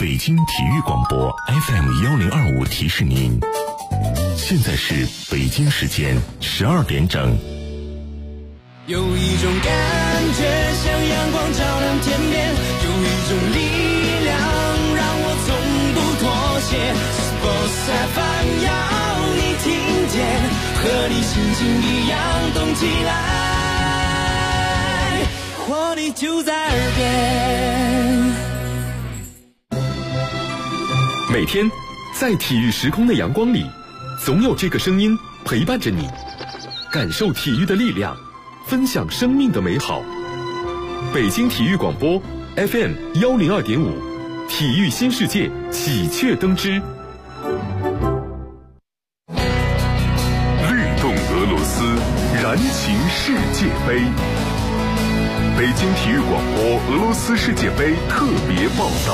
北京体育广播 FM1025提示您，现在是北京时间12点整。 有一种感觉像阳光照亮天边，有一种力量让我从不妥协。Sports FM 要你听见，和你心情一样动起来，活力就在耳边。 每天在体育时空的阳光里，总有这个声音陪伴着你，感受体育的力量，分享生命的美好。北京体育广播 FM102.5，体育新世界喜鹊登枝。律动俄罗斯，燃情世界杯。北京体育广播俄罗斯世界杯特别报道。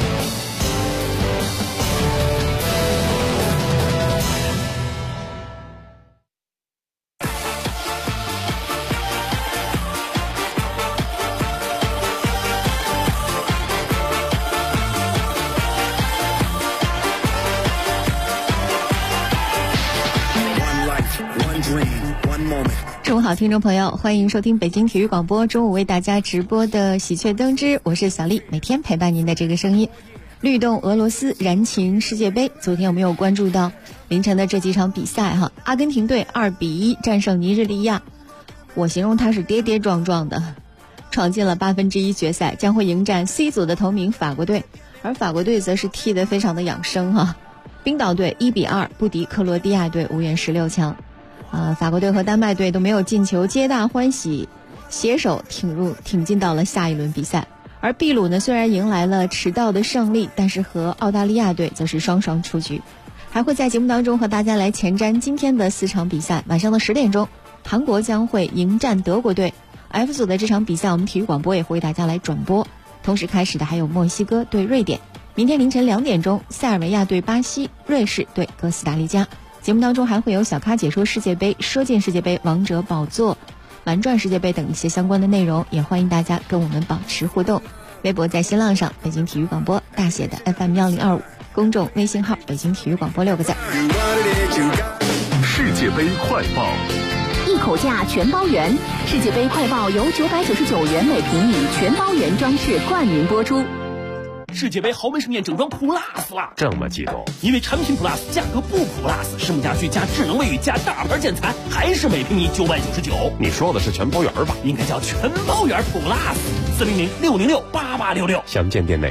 中午好，听众朋友，欢迎收听北京体育广播中午为大家直播的喜鹊登枝，我是小丽，每天陪伴您的这个声音。律动俄罗斯，燃情世界杯，昨天有没有关注到凌晨的这几场比赛哈？阿根廷队2-1战胜尼日利亚，我形容他是跌跌撞撞的，闯进了1/8决赛，将会迎战 C 组的头名法国队，而法国队则是踢得非常的养生哈。冰岛队1-2不敌克罗地亚队，无缘16强。法国队和丹麦队都没有进球，皆大欢喜，携手挺进到了下一轮比赛。而秘鲁呢，虽然迎来了迟到的胜利，但是和澳大利亚队则是双双出局。还会在节目当中和大家来前瞻今天的4场比赛。晚上的10点钟，韩国将会迎战德国队。F 组的这场比赛，我们体育广播也会为大家来转播。同时开始的还有墨西哥对瑞典。明天凌晨2点钟，塞尔维亚对巴西，瑞士对哥斯达黎加。节目当中还会有小咖解说世界杯、射箭世界杯、王者宝座、蓝钻世界杯等一些相关的内容，也欢迎大家跟我们保持互动。微博在新浪上北京体育广播大写的 FM1025， 公众微信号北京体育广播6个字。 世界杯快报， 一口价全包圆。世界杯快报由999元每平米全包圆装饰冠名播出。 世界杯豪门盛宴整装 Plus 啦！ 这么激动？ 因为产品 Plus 价格不 Plus， 实木家具加智能卫浴加大牌建材，还是每平米999。 你说的是全包圆吧？ 应该叫全包圆 Plus。400-606-8866， 详见店内。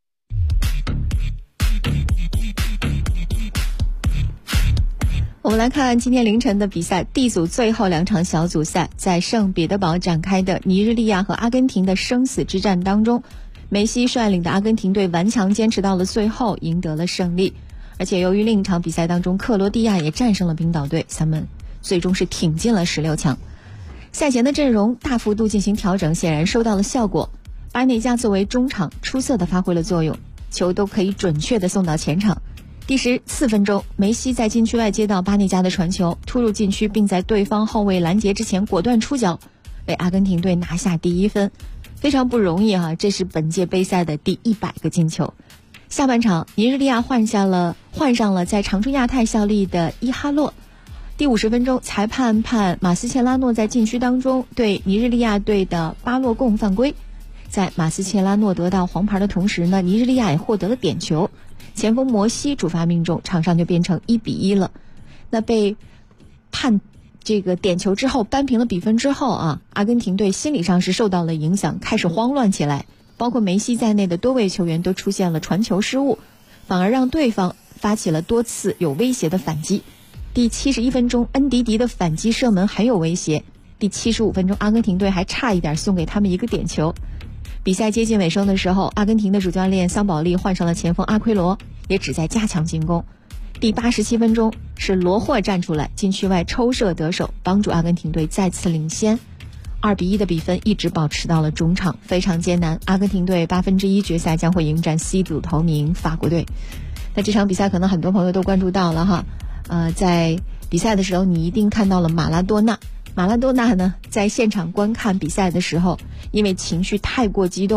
我们来看今天凌晨的比赛 ，D 组最后2场小组赛，在圣彼得堡展开的尼日利亚和阿根廷的生死之战当中。梅西率领的阿根廷队顽强坚持到了最后，赢得了胜利。而且由于另一场比赛当中克罗地亚也战胜了冰岛队，他们最终是挺进了16强。赛前的阵容大幅度进行调整，显然收到了效果。巴内加作为中场出色的发挥了作用，球都可以准确的送到前场。第14分钟，梅西在禁区外接到巴内加的传球，突入禁区，并在对方后卫拦截之前果断出脚，为阿根廷队拿下第1分。非常不容易哈，这是本届杯赛的第100个进球。下半场，尼日利亚换上了在长春亚泰效力的伊哈洛。第50分钟，裁判判马斯切拉诺在禁区当中对尼日利亚队的巴洛贡犯规。在马斯切拉诺得到黄牌的同时呢，尼日利亚也获得了点球，前锋摩西主罚命中，场上就变成1-1了。那被判这个点球之后扳平了比分之后啊，阿根廷队心理上是受到了影响，开始慌乱起来，包括梅西在内的多位球员都出现了传球失误，反而让对方发起了多次有威胁的反击。第71分钟，恩迪迪的反击射门很有威胁。第75分钟，阿根廷队还差一点送给他们一个点球。比赛接近尾声的时候，阿根廷的主教练桑保利换上了前锋阿奎罗，也旨在加强进攻。第87分钟，是罗霍站出来禁区外抽射得手，帮助阿根廷队再次领先。2-1的比分一直保持到了中场，非常艰难。阿根廷队1/8决赛将会迎战 C 组头名法国队。那这场比赛可能很多朋友都关注到了哈，在比赛的时候你一定看到了马拉多纳。马拉多纳呢，在现场观看比赛的时候，因为情绪太过激动，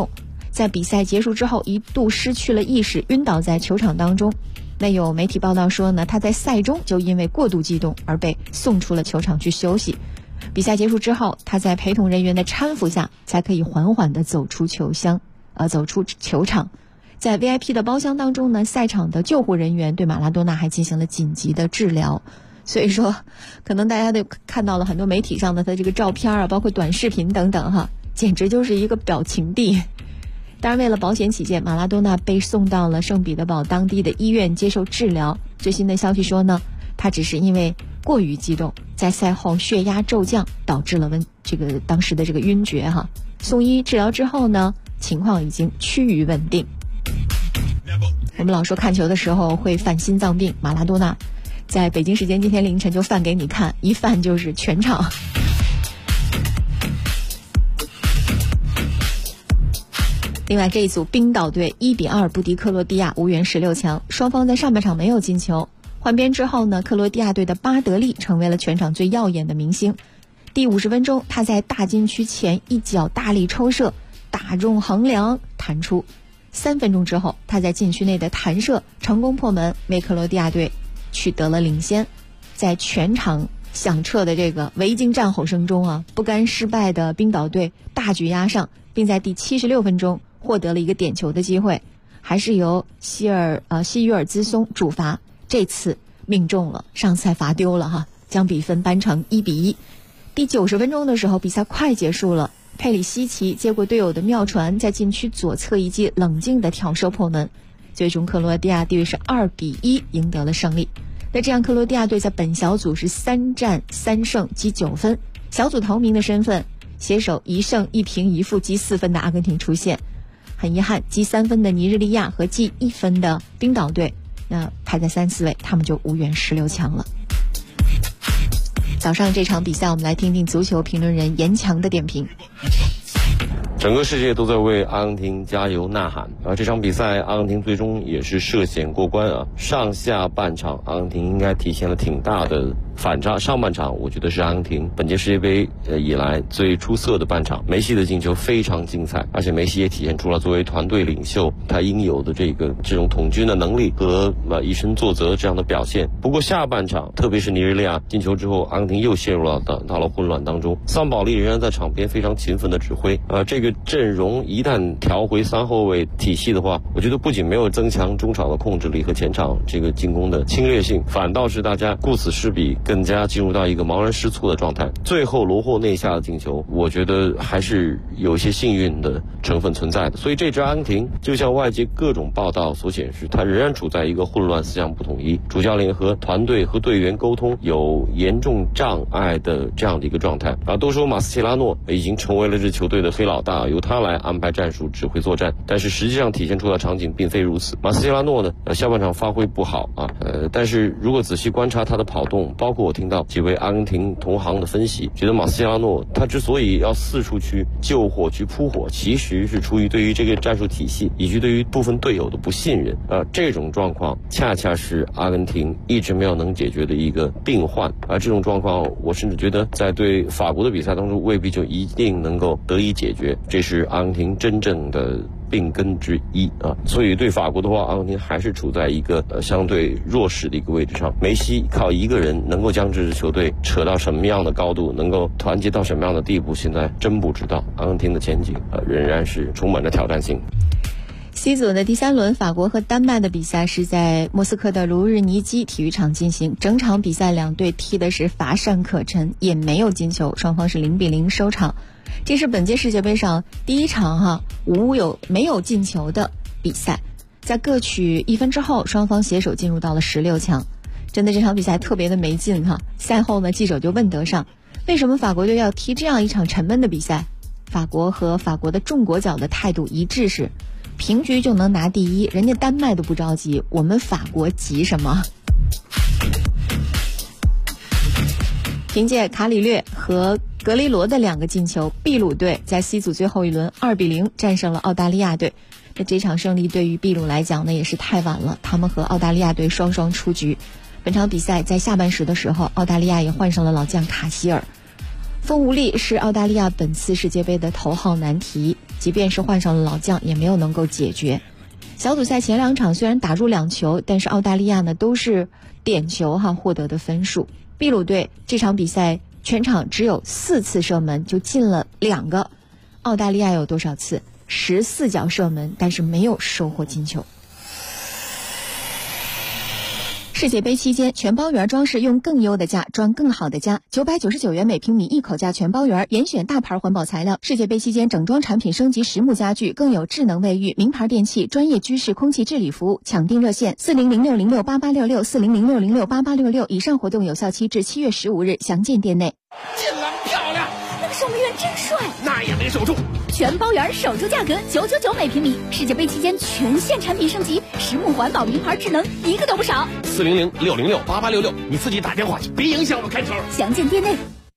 在比赛结束之后一度失去了意识，晕倒在球场当中。那有媒体报道说呢，他在赛中就因为过度激动而被送出了球场去休息。比赛结束之后，他在陪同人员的搀扶下才可以缓缓地走出球场。在 VIP 的包厢当中呢，赛场的救护人员对马拉多纳还进行了紧急的治疗。所以说可能大家都看到了很多媒体上的他这个照片啊，包括短视频等等哈，简直就是一个表情帝。当然为了保险起见，马拉多纳被送到了圣彼得堡当地的医院接受治疗。最新的消息说呢，他只是因为过于激动，在赛后血压骤降，导致了当时的这个晕厥哈。送医治疗之后呢，情况已经趋于稳定。我们老说看球的时候会犯心脏病，马拉多纳在北京时间今天凌晨就犯给你看，一犯就是全场。另外这一组冰岛队1-2不敌克罗地亚，无缘16强，双方在上半场没有进球。换边之后呢，克罗地亚队的巴德利成为了全场最耀眼的明星。第50分钟，他在大禁区前一脚大力抽射，打中横梁弹出。3分钟之后，他在禁区内的弹射成功破门，为克罗地亚队取得了领先。在全场响彻的这个维京战吼声中啊，不甘失败的冰岛队大举压上，并在第76分钟获得了一个点球的机会，还是由希约尔兹松主罚，这次命中了，上次还罚丢了哈，将比分扳成1-1。第90分钟的时候，比赛快结束了，佩里西奇接过队友的妙传，在禁区左侧一记冷静的挑射破门，最终克罗地亚队是2-1赢得了胜利。那这样克罗地亚队在本小组是3战3胜积9分，小组头名的身份携手1胜1平1负积4分的阿根廷出现。很遗憾，积3分的尼日利亚和积1分的冰岛队，那排在3、4位，他们就无缘16强了。早上这场比赛，我们来听听足球评论人严强的点评。 整个世界都在为阿根廷加油呐喊这场比赛阿根廷最终也是涉险过关上下半场阿根廷应该体现了挺大的反差。上半场我觉得是阿根廷本届世界杯以来最出色的半场，梅西的进球非常精彩，而且梅西也体现出了作为团队领袖他应有的这种统军的能力和以身作则这样的表现。不过下半场特别是尼日利亚进球之后，阿根廷又陷入到了混乱当中。桑保利仍然在场边非常勤奋的指挥这个阵容一旦调回3后卫体系的话，我觉得不仅没有增强中场的控制力和前场这个进攻的侵略性，反倒是大家顾此失彼，更加进入到一个茫然失措的状态。最后罗霍内下的进球，我觉得还是有一些幸运的成分存在的。所以这支阿根廷就像外界各种报道所显示，他仍然处在一个混乱、思想不统一，主教练和团队和队员沟通有严重障碍的这样的一个状态都说马斯切拉诺已经成为了这球队的黑老大，由他来安排战术指挥作战，但是实际上体现出的场景并非如此。马斯切拉诺呢下半场发挥不好但是如果仔细观察他的跑动，包括我听到几位阿根廷同行的分析，觉得马斯切拉诺他之所以要四处去救火去扑火，其实是出于对于这个战术体系以及对于部分队友的不信任这种状况恰恰是阿根廷一直没有能解决的一个病患这种状况我甚至觉得在对法国的比赛当中未必就一定能够得以解决，这是阿根廷真正的病根之一所以对法国的话，阿根廷还是处在一个相对弱势的一个位置上。梅西靠一个人能够将这支球队扯到什么样的高度，能够团结到什么样的地步，现在真不知道。阿根廷的前景仍然是充满着挑战性。 C 组的第3轮，法国和丹麦的比赛是在莫斯科的卢日尼基体育场进行。整场比赛两队踢的是乏善可陈，也没有进球，双方是0-0收场。这是本届世界杯上第一场没有进球的比赛。在各取1分之后，双方携手进入到了16强。真的这场比赛特别的没劲赛后呢，记者就问德尚，为什么法国队要踢这样一场沉闷的比赛？法国和法国的众国脚的态度一致是，平局就能拿第一，人家丹麦都不着急，我们法国急什么？凭借卡里略和格雷罗的2个进球，秘鲁队在 C 组最后一轮2-0战胜了澳大利亚队。这场胜利对于秘鲁来讲呢，也是太晚了，他们和澳大利亚队双双出局。本场比赛在下半时的时候，澳大利亚也换上了老将卡希尔。锋无力是澳大利亚本次世界杯的头号难题， 即便是换上了老将，也没有能够解决。小组赛前2场虽然打入2球，但是澳大利亚呢都是点球获得的分数。秘鲁队这场比赛全场只有4次射门就进了2个，澳大利亚有多少次？14脚射门，但是没有收获进球。世界杯期间，全包圆装饰用更优的价装更好的家，999元每平米一口价全包圆，严选大牌环保材料。世界杯期间整装产品升级实木家具，更有智能卫浴、名牌电器、专业居室空气治理服务。抢订热线4006068866，4006068866。以上活动有效期至7月15日，详见店内。 进篮漂亮， 那个守门员真帅， 那也没守住。 全包圆守住价格999每平米。世界杯期间全线产品升级，实木环保、名牌智能，一个都不少。 400-606-8866，你自己打电话去，别影响我开球。 详见店内。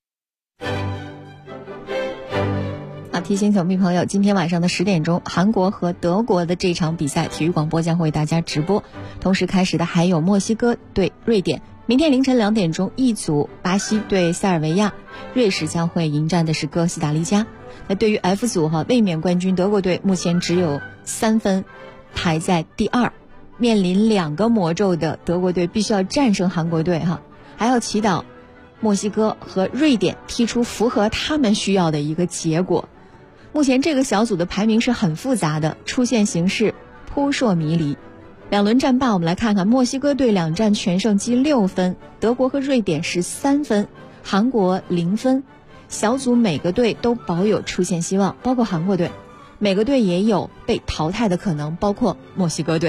提醒球迷朋友，今天晚上的10点钟，韩国和德国的这场比赛，体育广播将为大家直播。同时开始的还有墨西哥对瑞典。明天凌晨2点钟，E组巴西对塞尔维亚，瑞士将会迎战的是哥斯达黎加。那对于 F 组卫冕冠军德国队目前只有3分，排在第2，面临2个魔咒的德国队必须要战胜韩国队还要祈祷墨西哥和瑞典踢出符合他们需要的一个结果。目前这个小组的排名是很复杂的，出线形势扑朔迷离。2轮战罢，我们来看看墨西哥队2战全胜积6分，德国和瑞典是3分，韩国0分。小组每个队都保有出线希望，包括韩国队，每个队也有被淘汰的可能，包括墨西哥队。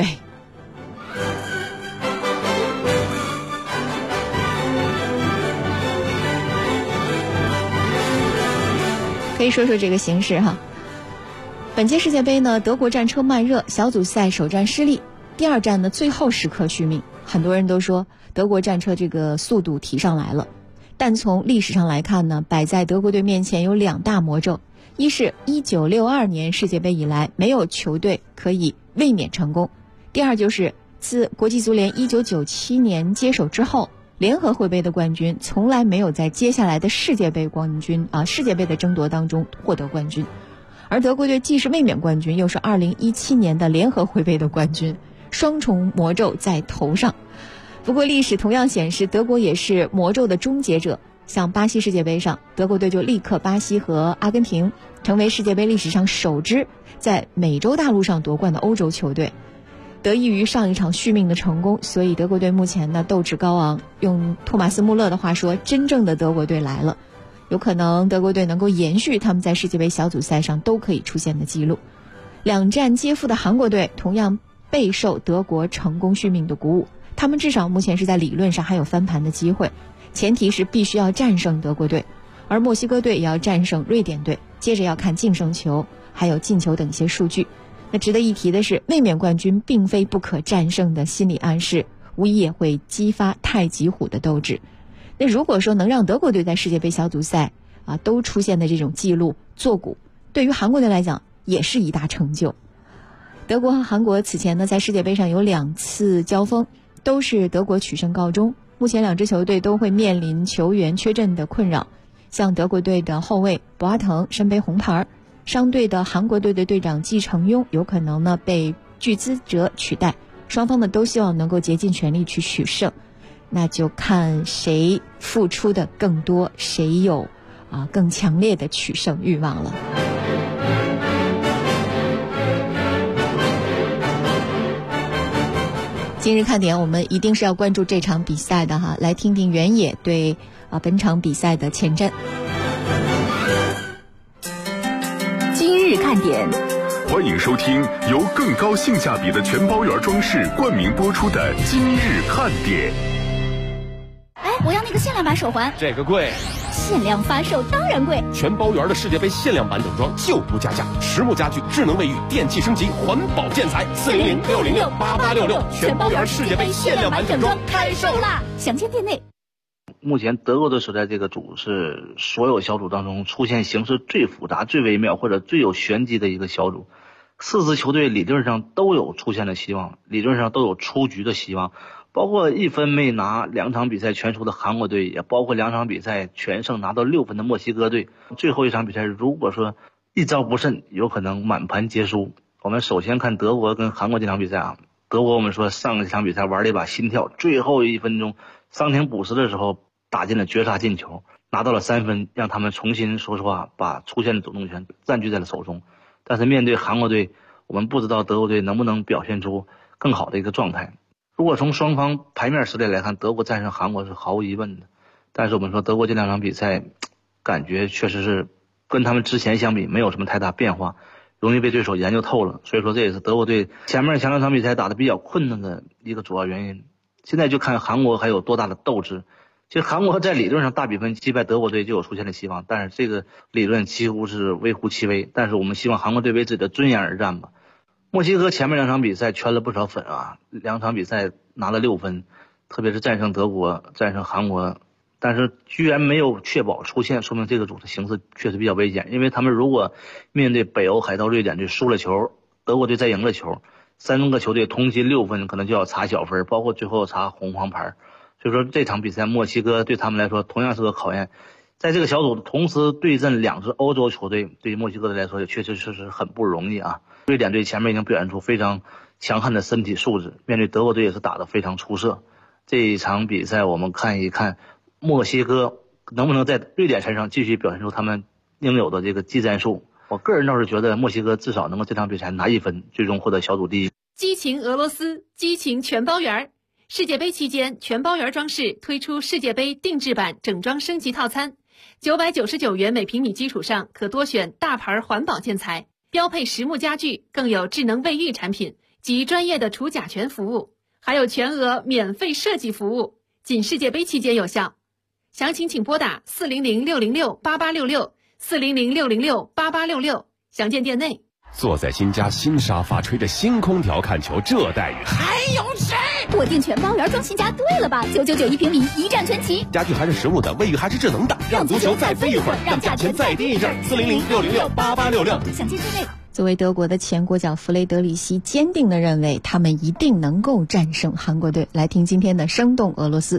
可以说说这个形势本届世界杯呢，德国战车慢热，小组赛首战失利，第2战呢最后时刻续命。很多人都说德国战车这个速度提上来了，但从历史上来看呢，摆在德国队面前有2大魔咒，一是1962年世界杯以来没有球队可以卫冕成功，第2就是自国际足联1997年接手之后，联合会杯的冠军从来没有在接下来的世界杯世界杯的争夺当中获得冠军。而德国队既是卫冕冠军，又是2017年的联合会杯的冠军，双重魔咒在头上。不过历史同样显示，德国也是魔咒的终结者。像巴西世界杯上，德国队就力克巴西和阿根廷，成为世界杯历史上首支在美洲大陆上夺冠的欧洲球队。得益于上一场续命的成功，所以德国队目前呢斗志高昂。用托马斯穆勒的话说，真正的德国队来了。有可能德国队能够延续他们在世界杯小组赛上都可以出现的记录。2战皆负的韩国队同样备受德国成功续命的鼓舞，他们至少目前是在理论上还有翻盘的机会，前提是必须要战胜德国队，而墨西哥队也要战胜瑞典队，接着要看净胜球还有进球等一些数据。那值得一提的是，卫冕冠军并非不可战胜的心理暗示，无疑也会激发太极虎的斗志。那如果说能让德国队在世界杯小组赛都出现的这种记录做鼓，对于韩国队来讲也是一大成就。德国和韩国此前呢在世界杯上有2次交锋，都是德国取胜告终。目前2支球队都会面临球员缺阵的困扰，像德国队的后卫博阿滕身背红牌，伤队的韩国队的队长季承庸有可能呢被具资哲取代，双方呢都希望能够竭尽全力去取胜，那就看谁付出的更多，谁有更强烈的取胜欲望了。今日看点，我们一定是要关注这场比赛的来听听原野对本场比赛的前瞻。 今日看点， 欢迎收听由更高性价比的全包圆装饰冠名播出的今日看点。 我要那个限量版手环， 这个贵。 限量发售当然贵。 全包圆的世界杯限量版整装就不加价，实木家具、智能卫浴、电器升级、环保建材，400-606-8866，全包圆世界杯限量版整装开售啦！ 详见店内。 目前德国队所在这个组是所有小组当中出现形势最复杂、最微妙或者最有玄机的一个小组。4支球队理论上都有出现的希望，理论上都有出局的希望，包括1分没拿2场比赛全输的韩国队，也包括2场比赛全胜拿到6分的墨西哥队。最后一场比赛如果说一招不慎有可能满盘皆输。我们首先看德国跟韩国这场比赛啊，德国我们说上一场比赛玩了一把心跳，最后1分钟伤停补时的时候打进了绝杀进球，拿到了3分，让他们重新说实话把出线的主动权占据在了手中。但是面对韩国队，我们不知道德国队能不能表现出更好的一个状态。如果从双方牌面实力来看，德国战胜韩国是毫无疑问的，但是我们说德国这2场比赛感觉确实是跟他们之前相比没有什么太大变化，容易被对手研究透了，所以说这也是德国队前面2场比赛打得比较困难的一个主要原因。现在就看韩国还有多大的斗志。其实韩国在理论上大比分击败德国队就有出现的希望，但是这个理论几乎是微乎其微。但是我们希望韩国队为自己的尊严而战吧。墨西哥前面2场比赛圈了不少粉啊，2场比赛拿了6分，特别是战胜德国、战胜韩国，但是居然没有确保出线，说明这个组的形势确实比较危险。因为他们如果面对北欧海盗瑞典队输了球，德国队再赢了球，3个球队同积6分，可能就要查小分，包括最后查红黄牌。所以说这场比赛墨西哥对他们来说同样是个考验。在这个小组同时对阵2支欧洲球队，对于墨西哥队来说也确实是很不容易啊。瑞典队前面已经表现出非常强悍的身体素质，面对德国队也是打得非常出色。这一场比赛我们看一看墨西哥能不能在瑞典身上继续表现出他们应有的这个技战术。我个人倒是觉得墨西哥至少能够这场比赛拿1分，最终获得小组第一。 激情俄罗斯，激情全包圆。世界杯期间，全包圆装饰推出世界杯定制版整装升级套餐，999元每平米基础上可多选大牌环保建材，标配实木家具，更有智能卫浴产品及专业的除甲醛服务，还有全额免费设计服务，仅世界杯期间有效。详情请拨打400-606-8866，400-606-8866，详见店内。 坐在新家新沙发，吹着新空调看球，这待遇还有谁？ 我订全包圆装新家对了吧？999平米，一站全齐， 家具还是实木的，卫浴还是智能的，让足球再飞一会儿，让价钱再低一阵，400-606-8866， 详见店内。 作为德国的前国脚弗雷德里希坚定地认为他们一定能够战胜韩国队。来听今天的生动俄罗斯。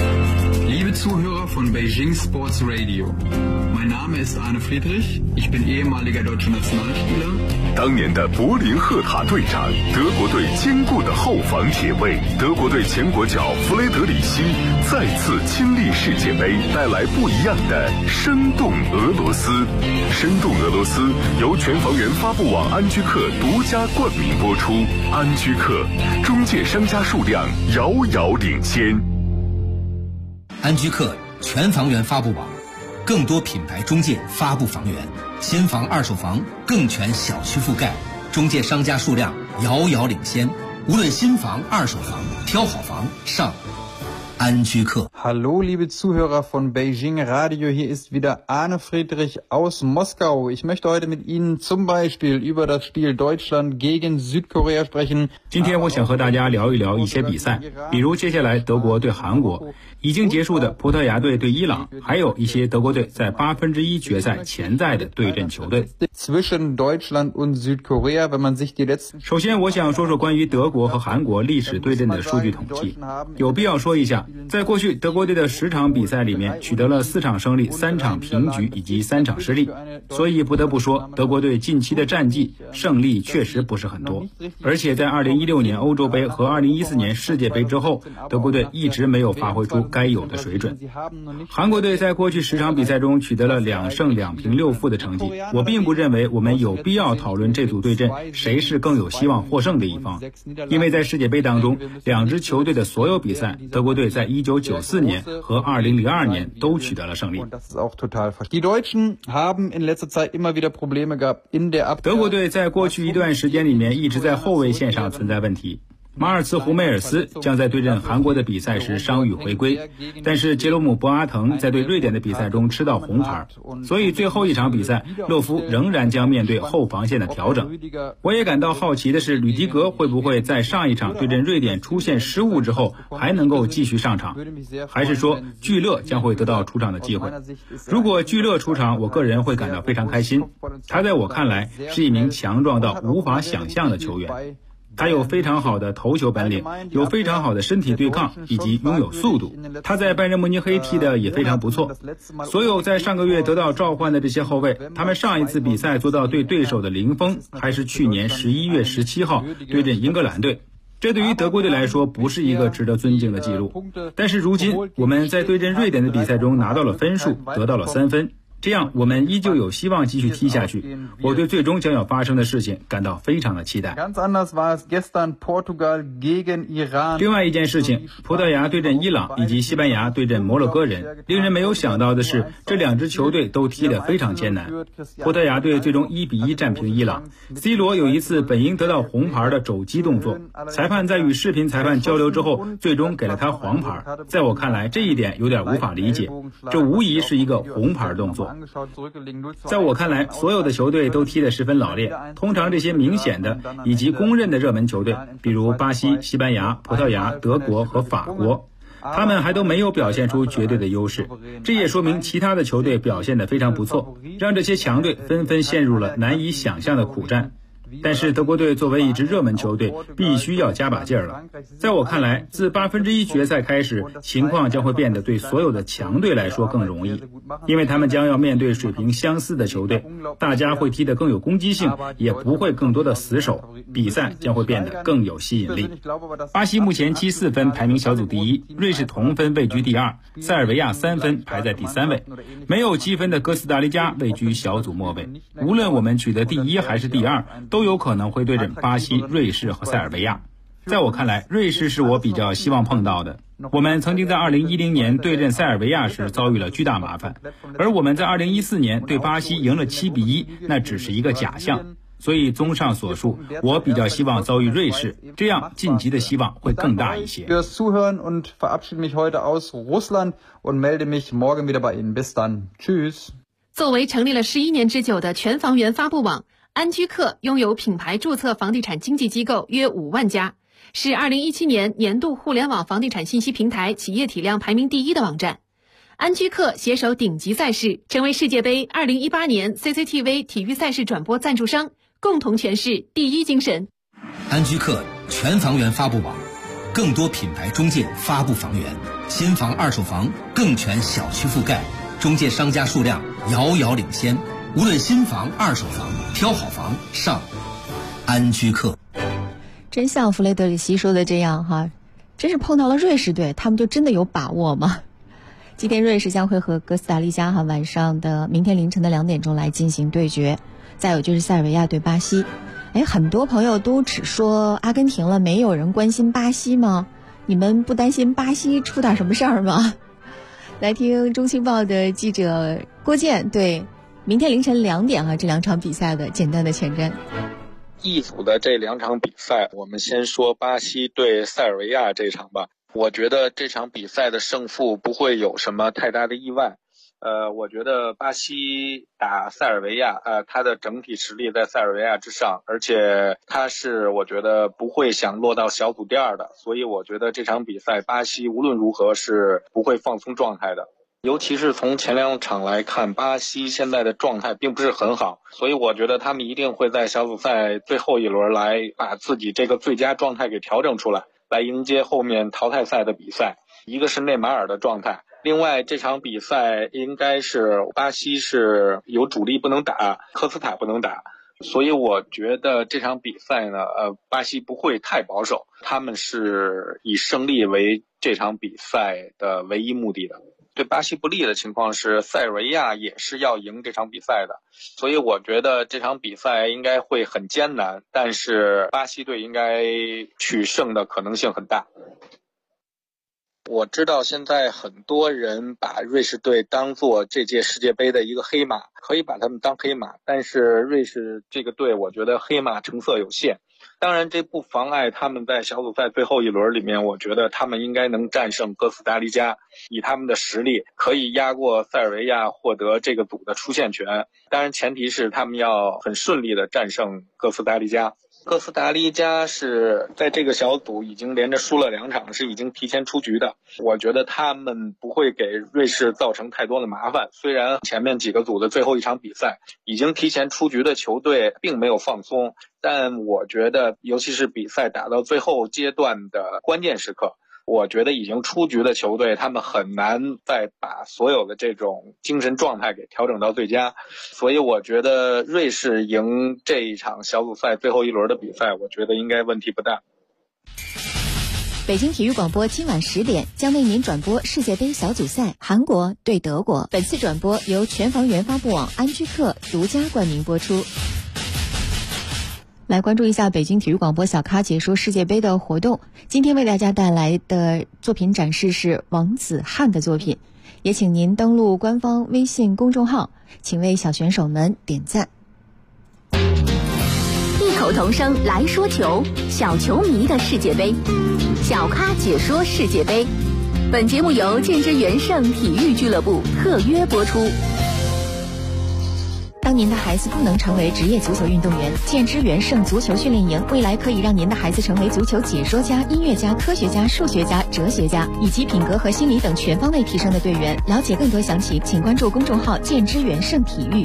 Liebe Zuhörer von Beijing Sports Radio, mein Name ist Arne Friedrich, ich bin ehemaliger deutscher Nationalspieler。 当年的柏林赫塔队长，德国队坚固的后防铁卫，德国队前国脚弗雷德里希再次亲历世界杯，带来不一样的生动俄罗斯。生动俄罗斯由全房源发布网安居客独家冠名播出。安居客中介商家数量遥遥领先。 安居客全房源发布网，更多品牌中介发布房源，新房二手房更全小区覆盖，中介商家数量遥遥领先。无论新房二手房，挑好房上安居客。 Hallo liebe Zuhörer von Beijing Radio, hier ist wieder Arne Friedrich aus Moskau. Ich möchte heute mit Ihnen zum Beispiel über das Spiel Deutschland gegen Südkorea sprechen. 今天我想和大家聊一聊一些比赛，比如接下来德国对韩国，已经结束的葡萄牙队对伊朗，还有一些德国队在1/8决赛潜在的对阵球队。 Zwischen Deutschland und Südkorea, wenn man sich die letzten 首先我想说说关于德国和韩国历史对阵的数据统计，有必要说一下，在过去德国队的10场比赛里面取得了4场胜利、3场平局以及3场失利，所以不得不说德国队近期的战绩胜利确实不是很多，而且在2016年欧洲杯和2014年世界杯之后，德国队一直没有发挥出该有的水准。韩国队在过去10场比赛中取得了2胜2平6负的成绩，我并不认为我们有必要讨论这组对阵谁是更有希望获胜的一方，因为在世界杯当中2支球队的所有比赛，德国队在1994年和2002年都取得了胜利。德国队在过去一段时间里面一直在后卫线上存在问题。马尔茨·胡梅尔斯将在对阵韩国的比赛时伤愈回归，但是杰罗姆·博阿滕在对瑞典的比赛中吃到红牌，所以最后一场比赛勒夫仍然将面对后防线的调整。我也感到好奇的是，吕迪格会不会在上一场对阵瑞典出现失误之后还能够继续上场，还是说聚勒将会得到出场的机会？如果聚勒出场，我个人会感到非常开心，他在我看来是一名强壮到无法想象的球员。 他有非常好的头球本领，有非常好的身体对抗，以及拥有速度。他在拜仁慕尼黑踢的也非常不错。所有在上个月得到召唤的这些后卫，他们上一次比赛做到对对手的零封，还是去年11月17号对阵英格兰队。这对于德国队来说不是一个值得尊敬的记录，但是如今我们在对阵瑞典的比赛中拿到了分数，得到了3分，这样我们依旧有希望继续踢下去。我对最终将要发生的事情感到非常的期待。另外一件事情，葡萄牙对阵伊朗以及西班牙对阵摩洛哥人，令人没有想到的是，这2支球队都踢得非常艰难。葡萄牙队最终1-1战平伊朗， C 罗有一次本应得到红牌的肘击动作，裁判在与视频裁判交流之后，最终给了他黄牌。在我看来，这一点有点无法理解，这无疑是一个红牌动作。在我看来，所有的球队都踢得十分老练，通常这些明显的以及公认的热门球队，比如巴西、西班牙、葡萄牙、德国和法国，他们还都没有表现出绝对的优势，这也说明其他的球队表现得非常不错，让这些强队纷纷陷入了难以想象的苦战。但是德国队作为一支热门球队，必须要加把劲儿了。在我看来，自1/8决赛开始，情况将会变得对所有的强队来说更容易，因为他们将要面对水平相似的球队，大家会踢得更有攻击性，也不会更多的死守，比赛将会变得更有吸引力。巴西目前积4分，排名小组第1，瑞士同分位居第2，塞尔维亚3分排在第3位，没有积分的哥斯达黎加位居小组末位。无论我们取得第1还是第2，都有可能会对阵巴西、瑞士和塞尔维亚。在我看来，瑞士是我比较希望碰到的。我们曾经在2010年对阵塞尔维亚时遭遇了巨大麻烦，而我们在2014年对巴西赢了7-1，那只是一个假象。所以综上所述，我比较希望遭遇瑞士，这样晋级的希望会更大一些。 作为成立了11年之久的全房源发布网，安居客拥有品牌注册房地产经纪机构约5万家，是2017年年度互联网房地产信息平台企业体量排名第1的网站。安居客携手顶级赛事，成为世界杯2018年 CCTV 体育赛事转播赞助商，共同诠释第一精神。 安居客全房源发布网，更多品牌中介发布房源，新房二手房更全小区覆盖，中介商家数量遥遥领先。无论新房二手房，挑好房上安居客。 真像弗雷德里希说的这样哈，真是碰到了瑞士队，他们就真的有把握吗？今天瑞士将会和哥斯达黎加晚上的明天凌晨的2点钟来进行对决。再有就是塞尔维亚对巴西。很多朋友都只说阿根廷了，没有人关心巴西吗？你们不担心巴西出点什么事儿吗？来听中青报的记者郭健对明天凌晨2点这2场比赛的简单的前瞻。 一组的这2场比赛，我们先说巴西对塞尔维亚这场吧。我觉得这场比赛的胜负不会有什么太大的意外。我觉得巴西打塞尔维亚，他的整体实力在塞尔维亚之上，而且他是我觉得不会想落到小组第2的，所以我觉得这场比赛巴西无论如何是不会放松状态的。尤其是从前2场来看，巴西现在的状态并不是很好，所以我觉得他们一定会在小组赛最后一轮来把自己这个最佳状态给调整出来，来迎接后面淘汰赛的比赛。一个是内马尔的状态，另外这场比赛应该是巴西是有主力不能打，科斯塔不能打，所以我觉得这场比赛呢，巴西不会太保守，他们是以胜利为这场比赛的唯一目的的。对巴西不利的情况是塞尔维亚也是要赢这场比赛的，所以我觉得这场比赛应该会很艰难，但是巴西队应该取胜的可能性很大。我知道现在很多人把瑞士队当作这届世界杯的一个黑马，可以把他们当黑马，但是瑞士这个队我觉得黑马成色有限。当然这不妨碍他们在小组赛最后一轮里面，我觉得他们应该能战胜哥斯达黎加，以他们的实力可以压过塞尔维亚，获得这个组的出线权。当然前提是他们要很顺利的战胜哥斯达黎加。 哥斯达黎加是在这个小组已经连着输了2场，是已经提前出局的。我觉得他们不会给瑞士造成太多的麻烦。虽然前面几个组的最后一场比赛已经提前出局的球队并没有放松，但我觉得尤其是比赛打到最后阶段的关键时刻，我觉得已经出局的球队，他们很难再把所有的这种精神状态给调整到最佳。所以我觉得瑞士赢这一场小组赛最后一轮的比赛，我觉得应该问题不大。 北京体育广播今晚10点将为您转播世界杯小组赛韩国对德国。本次转播由全房源发布网安居客独家冠名播出。来关注一下北京体育广播小咖解说世界杯的活动。今天为大家带来的作品展示是王子翰的作品，也请您登录官方微信公众号，请为小选手们点赞。 异口同声来说球，小球迷的世界杯，小咖解说世界杯。本节目由建之元盛体育俱乐部特约播出。 当您的孩子不能成为职业足球运动员，建之元盛足球训练营未来可以让您的孩子成为足球解说家、音乐家、科学家、数学家、哲学家，以及品格和心理等全方位提升的队员。了解更多详情，请关注公众号建之元盛体育。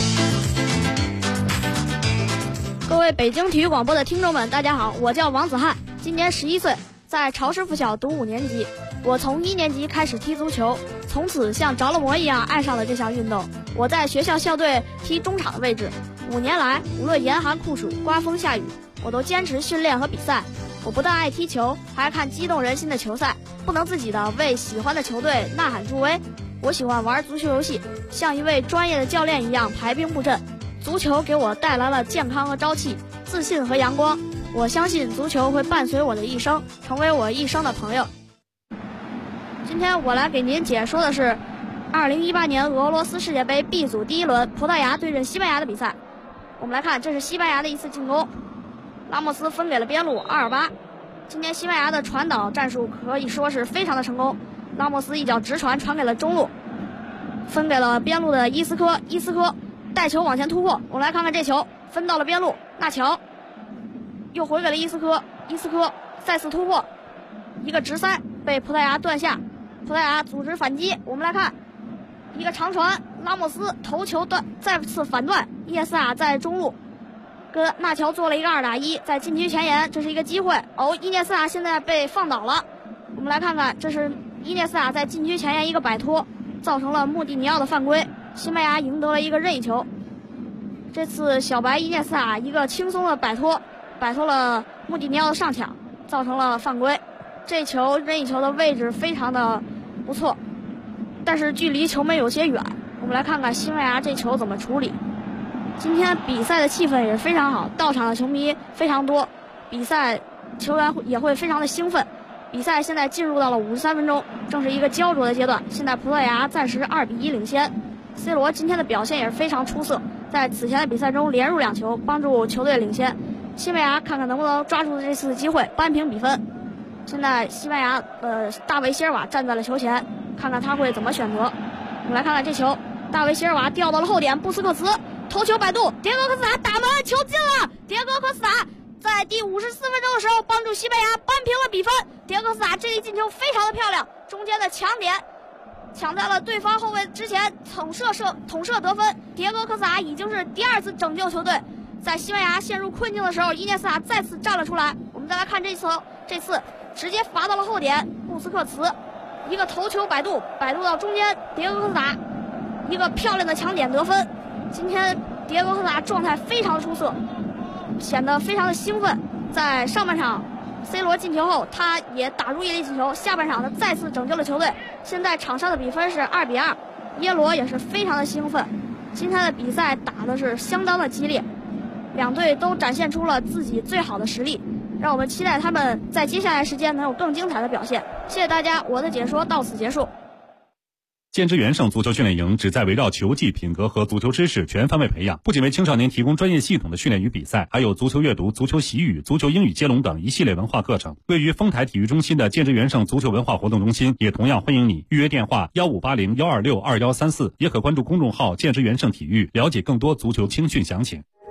各位北京体育广播的听众们，大家好，我叫王子翰，今年11岁，在巢师附小读5年级。我从1年级开始踢足球，从此像着了魔一样爱上了这项运动。我在学校校队踢中场的位置，5年来无论严寒酷暑、刮风下雨，我都坚持训练和比赛。我不但爱踢球，还爱看激动人心的球赛，不能自己的为喜欢的球队呐喊助威。我喜欢玩足球游戏，像一位专业的教练一样排兵布阵。足球给我带来了健康和朝气、自信和阳光。我相信足球会伴随我的一生，成为我一生的朋友。今天我来给您解说的是2018年俄罗斯世界杯 B 组第一轮葡萄牙对阵西班牙的比赛。我们来看，这是西班牙的一次进攻，拉莫斯分给了边路阿尔巴。今天西班牙的传导战术可以说是非常的成功，拉莫斯一脚直传给了中路，分给了边路的伊斯科带球往前突破。我们来看看这球分到了边路，纳乔又回给了伊斯科再次突破，一个直塞被葡萄牙断下，葡萄牙组织反击。我们来看一个长传，拉莫斯头球再次反断，伊涅斯塔在中路跟纳乔做了一个2打1，在禁区前沿，这是一个机会。伊涅斯塔现在被放倒了。我们来看看，这是伊涅斯塔在禁区前沿一个摆脱，造成了穆蒂尼奥的犯规，西班牙赢得了一个任意球。这次小白伊涅斯塔一个轻松的摆脱了穆蒂尼奥的上抢，造成了犯规。这球任意球的位置非常的不错，但是距离球门有些远。我们来看看西班牙这球怎么处理。今天比赛的气氛也是非常好，到场的球迷非常多，比赛球员也会非常的兴奋。比赛现在进入到了53分钟，正是一个焦灼的阶段。现在葡萄牙暂时2比1领先。C 罗今天的表现也是非常出色，在此前的比赛中连入2球，帮助球队领先。西班牙看看能不能抓住这次机会扳平比分。现在西班牙大卫席尔瓦站在了球前，看看他会怎么选择。我们来看看这球，大卫席尔瓦掉到了后点，布斯克茨头球摆渡，迭戈科斯塔打门，球进了。迭戈科斯塔在第54分钟的时候帮助西班牙扳平了比分。迭戈科斯塔这一进球非常的漂亮，中间的抢点抢在了对方后卫之前，捅射得分。迭戈科斯塔已经是第2次拯救球队，在西班牙陷入困境的时候，伊涅斯塔再次站了出来。我们再来看这次直接罚到了后点，布斯克茨一个头球摆渡到中间，迭戈科斯塔一个漂亮的抢点得分。今天迭戈科斯塔状态非常出色，显得非常的兴奋。在上半场 C 罗进球后，他也打入一粒进球，下半场他再次拯救了球队。现在场上的比分是2比2，耶罗也是非常的兴奋。今天的比赛打的是相当的激烈，两队都展现出了自己最好的实力，让我们期待他们在接下来时间能有更精彩的表现。谢谢大家，我的解说到此结束。 建之元盛足球训练营旨在围绕球技、品格和足球知识全方位培养，不仅为青少年提供专业系统的训练与比赛，还有足球阅读、足球习语、足球英语接龙等一系列文化课程。位于丰台体育中心的建之元盛足球文化活动中心也同样欢迎你。预约电话1580-126-2134，也可关注公众号建之元盛体育，了解更多足球青训详情。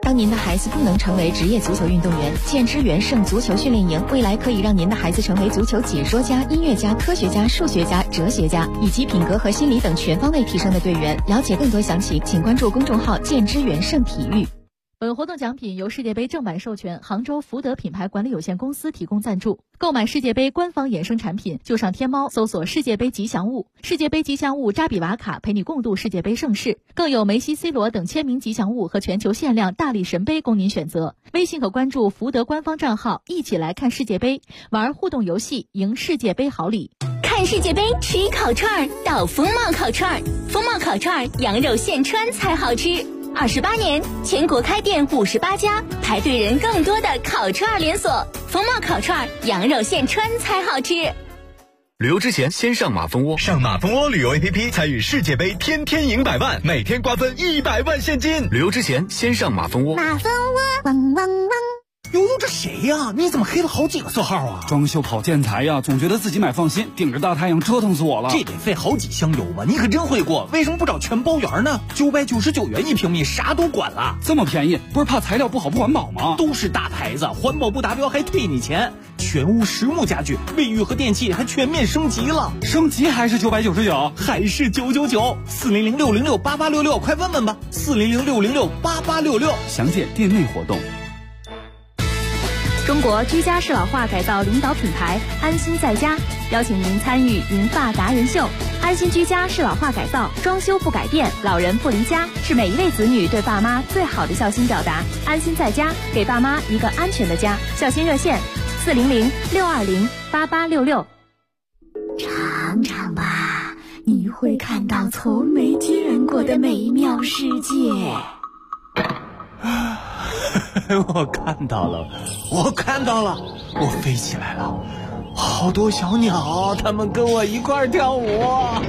当您的孩子不能成为职业足球运动员，建之元盛足球训练营未来可以让您的孩子成为足球解说家、音乐家、科学家、数学家、哲学家，以及品格和心理等全方位提升的队员。了解更多详情，请关注公众号建之元盛体育。本活动奖品由世界杯正版授权杭州福德品牌管理有限公司提供赞助。购买世界杯官方衍生产品，就上天猫搜索世界杯吉祥物，世界杯吉祥物扎比瓦卡陪你共度世界杯盛世，更有梅西、C 罗等签名吉祥物和全球限量大力神杯供您选择。微信可关注福德官方账号，一起来看世界杯，玩互动游戏，赢世界杯好礼。 看世界杯吃烤串到风貌烤串，风貌烤串羊肉现穿才好吃。28年，全国开店58家，排队人更多的烤串连锁。风貌烤串，羊肉现穿才好吃。 旅游之前先上马蜂窝，上马蜂窝旅游 APP 参与世界杯，天天赢100万，每天瓜分100万现金。旅游之前先上马蜂窝。 马蜂窝，汪汪汪。 悠悠，这谁呀？你怎么黑了好几个色号啊？ 装修跑建材呀，总觉得自己买放心，顶着大太阳折腾死我了。 这得费好几箱油吧？你可真会过，为什么不找全包圆呢？999元1平米，啥都管了。 这么便宜，不是怕材料不好不环保吗？ 都是大牌子，环保不达标还退你钱。全屋实木家具，卫浴和电器还全面升级了。 升级还是999？ 还是999？400-606-8866，快问问吧。400-606-8866， 详见店内活动。 中国居家适老化改造领导品牌安心在家邀请您参与银发达人秀。安心居家适老化改造，装修不改变，老人不离家，是每一位子女对爸妈最好的孝心表达。安心在家，给爸妈一个安全的家。孝心热线400-620-8866。 尝尝吧，你会看到从没见过的美妙世界。 我看到了，我飞起来了，好多小鸟，它们跟我一块跳舞。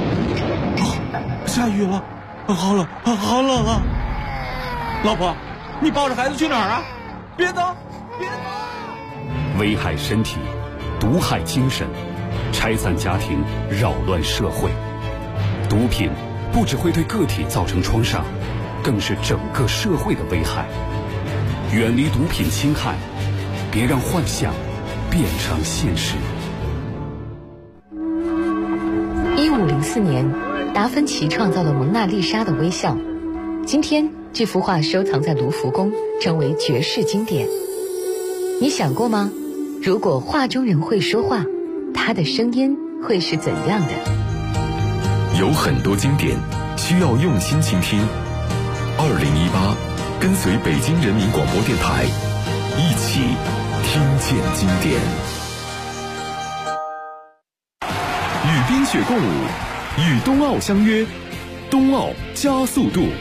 下雨了，好冷啊！老婆，你抱着孩子去哪儿啊？别走！ 危害身体，毒害精神，拆散家庭，扰乱社会。毒品不只会对个体造成创伤，更是整个社会的危害。远离毒品侵害，别让幻想变成现实。 1504年，达芬奇创造了蒙娜丽莎的微笑。今天，这幅画收藏在卢浮宫，成为绝世经典。你想过吗？如果画中人会说话，他的声音会是怎样的？ 有很多经典需要用心倾听。2018，跟随北京人民广播电台，一起听见经典。与冰雪共舞，与冬奥相约，冬奥加速度。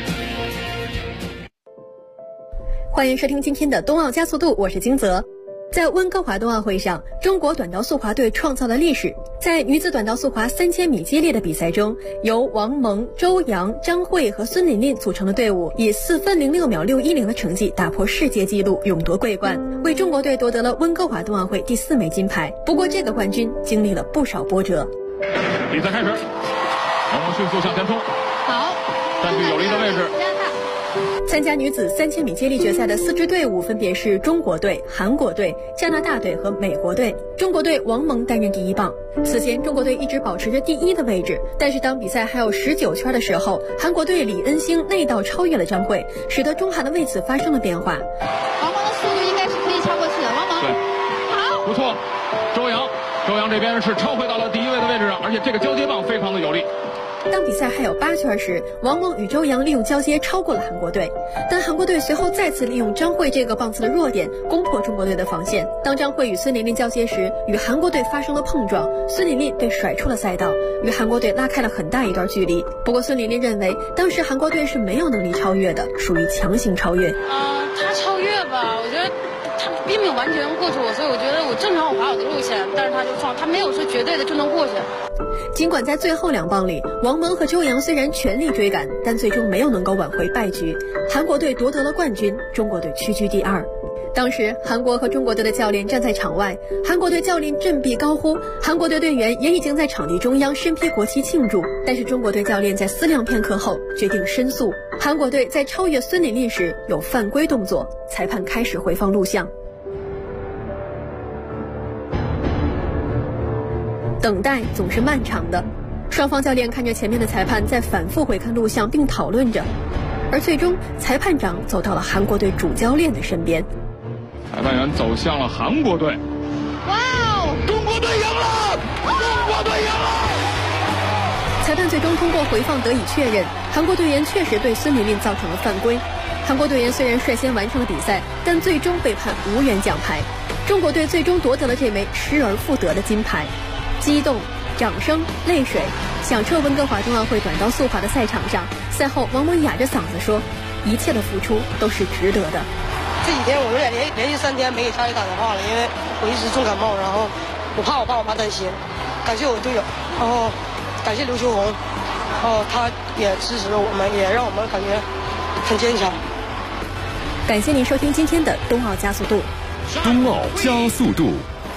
欢迎收听今天的冬奥加速度，我是金泽。在温哥华冬奥会上，中国短道速滑队创造了历史。在女子短道速滑3000米接力的比赛中，由王蒙、周洋、张慧和孙琳琳组成的队伍，以4分06秒610的成绩打破世界纪录，勇夺桂冠，为中国队夺得了温哥华冬奥会第4枚金牌。不过，这个冠军经历了不少波折。 比赛开始，王蒙迅速向前冲， 好， 占据有利的位置。 参加女子3000米接力决赛的4支队伍分别是中国队、韩国队、加拿大队和美国队。中国队王蒙担任第一棒。此前中国队一直保持着第一的位置，但是当比赛还有19圈的时候，韩国队李恩星内道超越了张慧，使得中韩的位次发生了变化。 王蒙的速度应该是可以超过去的。王蒙， 对，好，不错。周洋这边是超回到了第一位的位置上，而且这个交接棒非常的有力。 当比赛还有8圈时，王蒙与周洋利用交接超过了韩国队，但韩国队随后再次利用张慧这个棒次的弱点攻破中国队的防线。当张慧与孙琳琳交接时，与韩国队发生了碰撞，孙琳琳被甩出了赛道，与韩国队拉开了很大一段距离。不过孙琳琳认为，当时韩国队是没有能力超越的，属于强行超越。 他超越吧，我觉得他并没有完全过去我，所以我觉得我正常我滑我的路线，但是他就撞，他没有说绝对的就能过去。 尽管在最后2棒里，王蒙和周洋虽然全力追赶，但最终没有能够挽回败局。韩国队夺得了冠军，中国队屈居第2。 当时韩国和中国队的教练站在场外，韩国队教练振臂高呼，韩国队队员也已经在场地中央身披国旗庆祝。但是中国队教练在思量片刻后决定申诉，韩国队在超越孙李丽时有犯规动作，裁判开始回放录像。等待总是漫长的，双方教练看着前面的裁判在反复回看录像并讨论着，而最终裁判长走到了韩国队主教练的身边。 裁判员走向了韩国队。 哇哦！ 中国队赢了！中国队赢了！ 裁判最终通过回放得以确认，韩国队员确实对孙李令造成了犯规。韩国队员虽然率先完成了比赛，但最终被判无缘奖牌。中国队最终夺得了这枚失而复得的金牌。激动、掌声、泪水响彻温哥华冬奥会短道速滑的赛场上。赛后，王蒙哑着嗓子说：“一切的付出都是值得的。” 这几天我有点连续3天没给家里打电话了，因为我一直重感冒，然后我怕我妈担心。感谢我队友，然后感谢刘秋红，然后他也支持我们，也让我们感觉很坚强。 感谢您收听今天的冬奥加速度。 冬奥加速度。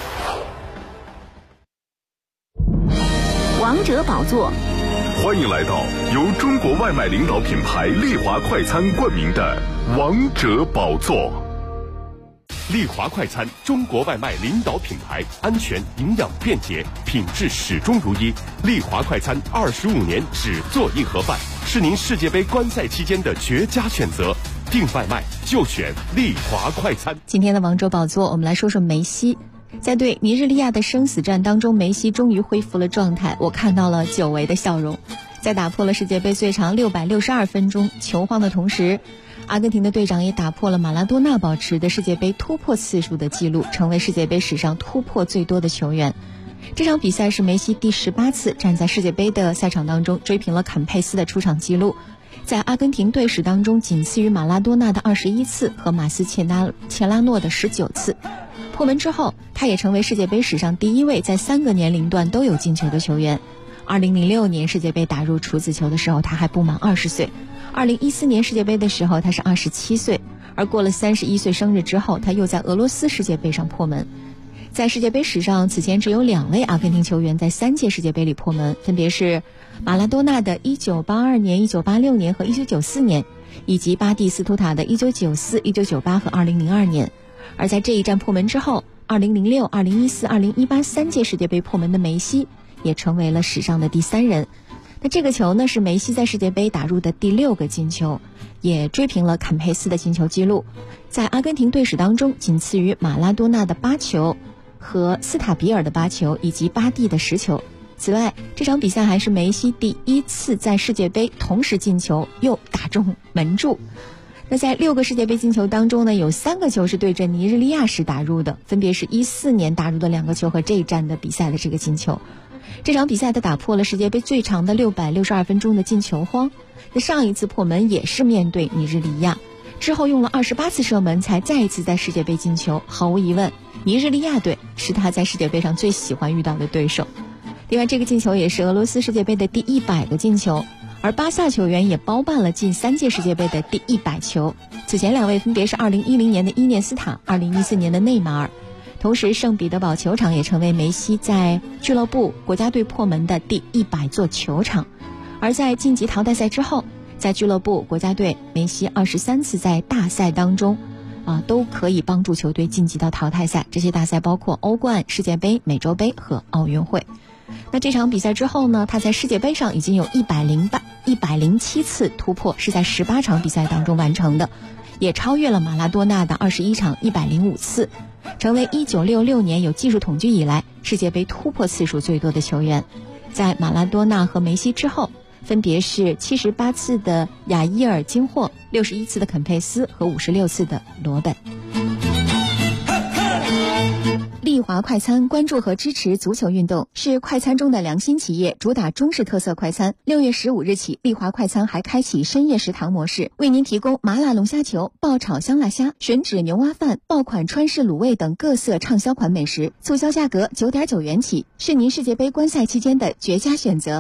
王者宝座， 欢迎来到由中国外卖领导品牌丽华快餐冠名的王者宝座。 丽华快餐，中国外卖领导品牌，安全、营养、便捷，品质始终如一。丽华快餐25年只做硬盒饭，是您世界杯观赛期间的绝佳选择。订外卖就选丽华快餐。 今天的王者宝座，我们来说说梅西。在对尼日利亚的生死战当中，梅西终于恢复了状态，我看到了久违的笑容。在打破了世界杯最长662分钟球荒的同时，阿根廷的队长也打破了马拉多纳保持的世界杯突破次数的记录，成为世界杯史上突破最多的球员。这场比赛是梅西第18次站在世界杯的赛场当中，追平了坎佩斯的出场记录，在阿根廷队史当中仅次于马拉多纳的21次和马斯切拉诺的19次。破门之后，他也成为世界杯史上第一位在3个年龄段都有进球的球员。2006年世界杯打入处子球的时候，他还不满20岁；2014年世界杯的时候，他是27岁。而过了31岁生日之后，他又在俄罗斯世界杯上破门。在世界杯史上，此前只有2位阿根廷球员在3届世界杯里破门，分别是马拉多纳的1982年、1986年和1994年，以及巴蒂斯图塔的1994、1998和2002年。而在这一战破门之后，2006、2014、2018 3届世界杯破门的梅西也成为了史上的第3人。那这个球呢，是梅西在世界杯打入的第6个进球，也追平了坎佩斯的进球记录，在阿根廷队史当中仅次于马拉多纳的8球和斯塔比尔的8球以及巴蒂的10球。此外，这场比赛还是梅西第1次在世界杯同时进球又打中门柱。那在6个世界杯进球当中呢，有3个球是对阵尼日利亚时打入的，分别是14年打入的2个球和这一战的比赛的这个进球。这场比赛他打破了世界杯最长的662分钟的进球荒。那上一次破门也是面对尼日利亚，之后用了28次射门才再一次在世界杯进球。毫无疑问，尼日利亚队是他在世界杯上最喜欢遇到的对手。另外，这个进球也是俄罗斯世界杯的第100个进球，而巴萨球员也包办了近3届世界杯的第100球。此前2位分别是2010年的伊涅斯塔、2014年的内马尔。同时，圣彼得堡球场也成为梅西在俱乐部、国家队破门的第100座球场。而在晋级淘汰赛之后，在俱乐部、国家队，梅西23次在大赛当中都可以帮助球队晋级到淘汰赛。这些大赛包括欧冠、世界杯、美洲杯和奥运会。那这场比赛之后呢，他在世界杯上已经有107次突破，是在18场比赛当中完成的，也超越了马拉多纳的21场105次，成为1966年有技术统计以来世界杯突破次数最多的球员。在马拉多纳和梅西之后，分别是78次的亚伊尔金霍、61次的肯佩斯和56次的罗本。丽华快餐关注和支持足球运动，是快餐中的良心企业，主打中式特色快餐。6月15日起，丽华快餐还开启深夜食堂模式，为您提供麻辣龙虾球、爆炒香辣虾、吮指牛蛙饭、爆款川式卤味等各色畅销款美食，促销价格9.9元起，是您世界杯观赛期间的绝佳选择。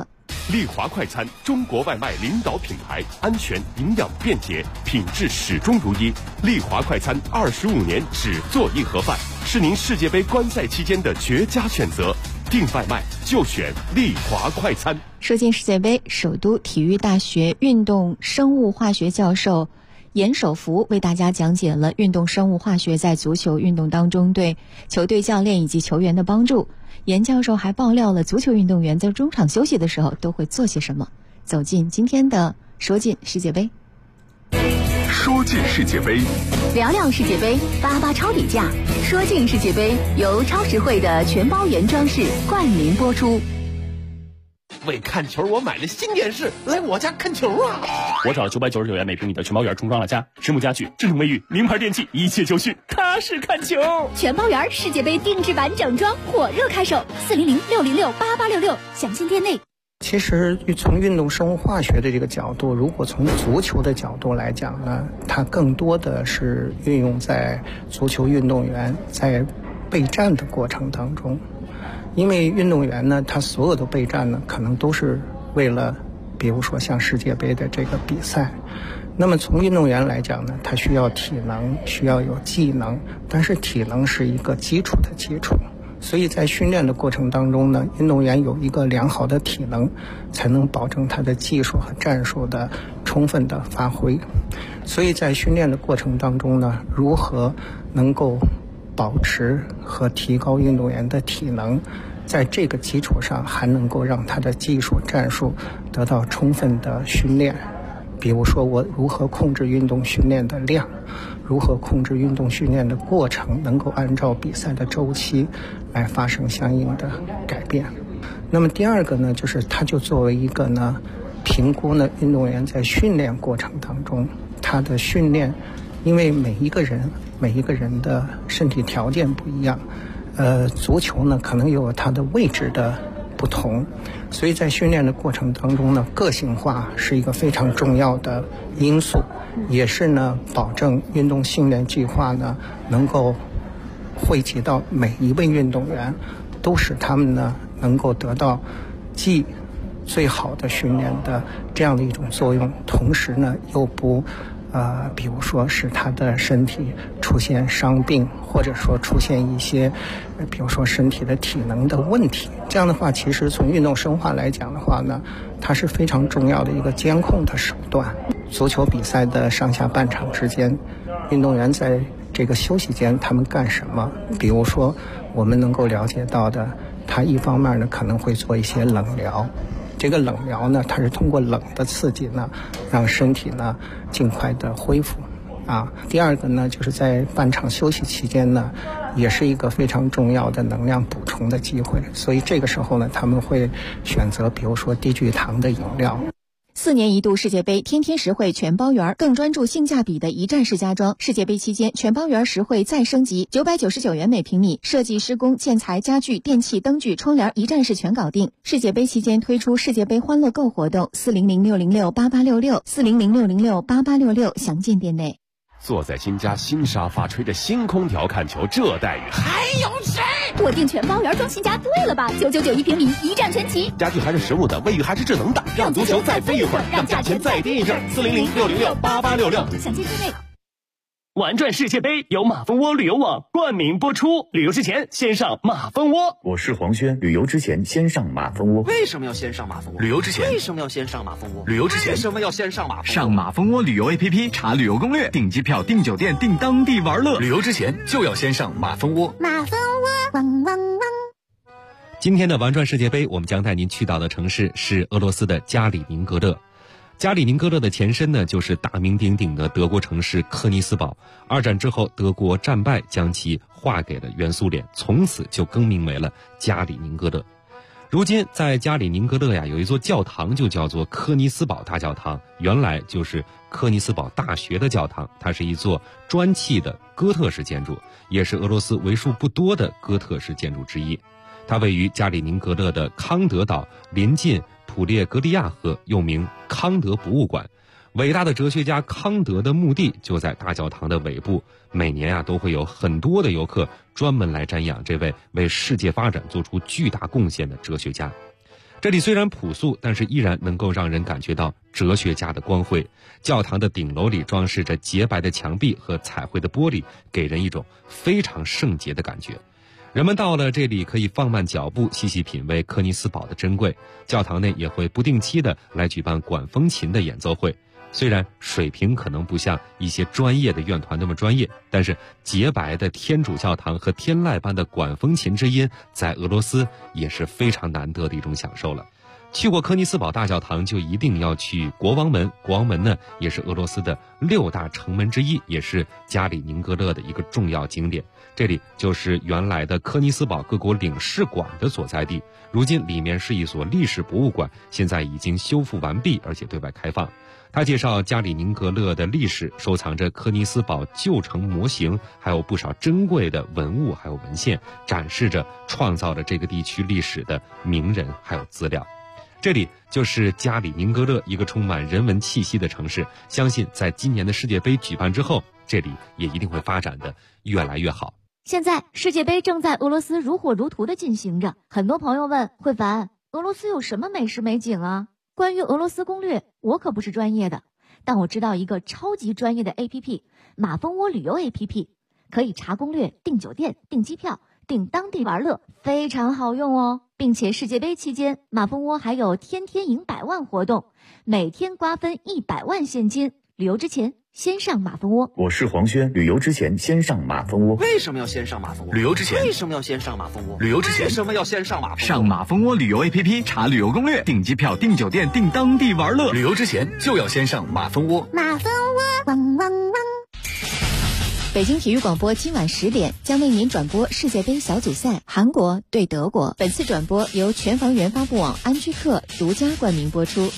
利华快餐，中国外卖领导品牌，安全、营养、便捷，品质始终如一。利华快餐25年只做硬盒饭，是您世界杯观赛期间的绝佳选择。订外卖就选利华快餐。 说进世界杯，首都体育大学运动生物化学教授严守福为大家讲解了运动生物化学在足球运动当中对球队教练以及球员的帮助。严教授还爆料了足球运动员在中场休息的时候都会做些什么。走进今天的说进世界杯。 说进世界杯， 聊聊世界杯，八八超底价。说进世界杯由超实惠的全包原装饰冠名播出。 为看球，我买了新电视，来我家看球啊！ 我找了999元每平米的全包园重装了家，实木家具、智能卫浴、名牌电器，一切就绪，踏实看球。 全包园世界杯定制版整装火热开售，400-606-8866，详情店内。 其实从运动生物化学的这个角度，如果从足球的角度来讲呢，它更多的是运用在足球运动员在备战的过程当中。因为运动员呢，他所有的备战呢，可能都是为了比如说像世界杯的这个比赛。那么从运动员来讲呢，他需要体能，需要有技能，但是体能是一个基础的基础。所以在训练的过程当中呢，运动员有一个良好的体能，才能保证他的技术和战术的充分的发挥。所以在训练的过程当中呢，如何能够保持和提高运动员的体能，在这个基础上还能够让他的技术战术得到充分的训练。比如说我如何控制运动训练的量，如何控制运动训练的过程，能够按照比赛的周期来发生相应的改变。那么第二个呢，就是它就作为一个呢评估呢运动员在训练过程当中他的训练，因为每一个人的身体条件不一样，足球呢可能有它的位置的不同，所以在训练的过程当中呢，个性化是一个非常重要的因素，也是呢保证运动训练计划呢能够惠及到每一位运动员，都使他们呢能够得到既最好的训练的这样的一种作用，同时呢又不比如说使他的身体出现伤病，或者说出现一些比如说身体的体能的问题。这样的话，其实从运动生化来讲的话呢，它是非常重要的一个监控的手段。足球比赛的上下半场之间，运动员在这个休息间他们干什么？比如说我们能够了解到的，他一方面呢可能会做一些冷疗，这个冷疗呢，它是通过冷的刺激呢，让身体呢尽快的恢复啊。第二个呢，就是在半场休息期间呢，也是一个非常重要的能量补充的机会，所以这个时候呢，他们会选择比如说低聚糖的饮料。 4年一度世界杯天天实惠全包园，更专注性价比的一站式家装。世界杯期间，全包园实惠再升级，999元每平米，设计、施工、建材、家具、电器、灯具、窗帘一站式全搞定。世界杯期间推出世界杯欢乐购活动，400-606-8866，400-606-8866，详见店内。 坐在新家新沙发，吹着新空调看球，这待遇还有谁？ 我订全包园装新家对了吧？999一平米，一站全齐， 家具还是实木的，卫浴还是智能的，让足球再飞一会儿，让价钱再跌一阵。400-606-8866， 详见店内。 玩转世界杯由马蜂窝旅游网冠名播出，旅游之前先上马蜂窝。 我是黄轩，旅游之前先上马蜂窝。 为什么要先上马蜂窝？ 旅游之前为什么要先上马蜂窝？ 旅游之前为什么要先上马蜂窝？ 上马蜂窝旅游 APP 查旅游攻略，订机票、订酒店、订当地玩乐。旅游之前就要先上马蜂窝。 马蜂窝，汪汪汪。 今天的玩转世界杯，我们将带您去到的城市是俄罗斯的加里宁格勒。加里宁格勒的前身呢，就是大名鼎鼎的德国城市科尼斯堡。2战之后，德国战败，将其划给了原苏联，从此就更名为了加里宁格勒。如今在加里宁格勒呀，有一座教堂，就叫做科尼斯堡大教堂，原来就是科尼斯堡大学的教堂，它是一座砖砌的哥特式建筑，也是俄罗斯为数不多的哥特式建筑之一。它位于加里宁格勒的康德岛，临近普列格利亚河，又名康德博物馆。伟大的哲学家康德的墓地就在大教堂的尾部，每年都会有很多的游客专门来瞻仰这位为世界发展做出巨大贡献的哲学家。 这里虽然朴素，但是依然能够让人感觉到哲学家的光辉。教堂的顶楼里装饰着洁白的墙壁和彩绘的玻璃，给人一种非常圣洁的感觉。人们到了这里可以放慢脚步，细细品味柯尼斯堡的珍贵。教堂内也会不定期的来举办管风琴的演奏会，虽然水平可能不像一些专业的乐团那么专业，但是洁白的天主教堂和天籁般的管风琴之音，在俄罗斯也是非常难得的一种享受了。去过柯尼斯堡大教堂，就一定要去国王门。国王门呢，也是俄罗斯的6大城门之一，也是加里宁格勒的一个重要景点。这里就是原来的柯尼斯堡各国领事馆的所在地，如今里面是一所历史博物馆，现在已经修复完毕，而且对外开放。他介绍加里宁格勒的历史，收藏着柯尼斯堡旧城模型，还有不少珍贵的文物还有文献，展示着创造了这个地区历史的名人还有资料。这里就是加里宁格勒，一个充满人文气息的城市。相信在今年的世界杯举办之后，这里也一定会发展的越来越好。 现在世界杯正在俄罗斯如火如荼的进行着，很多朋友问慧凡，俄罗斯有什么美食美景啊？关于俄罗斯攻略，我可不是专业的，但我知道一个超级专业的 APP， 马蜂窝旅游 APP， 可以查攻略、订酒店、订机票、订当地玩乐，非常好用哦。并且世界杯期间，马蜂窝还有天天赢100万活动，每天瓜分100万现金。旅游之前先上马蜂窝。 我是黄轩，旅游之前先上马蜂窝。 为什么要先上马蜂窝？ 旅游之前为什么要先上马蜂窝？ 旅游之前为什么要先上马蜂窝？ 上马蜂窝旅游 APP 查旅游攻略，订机票、订酒店、订当地玩乐。 旅游之前就要先上马蜂窝。 马蜂窝，汪汪汪！ 北京体育广播今晚10点将为您转播世界杯小组赛韩国对德国。本次转播由全房源发布网安居客独家冠名播出。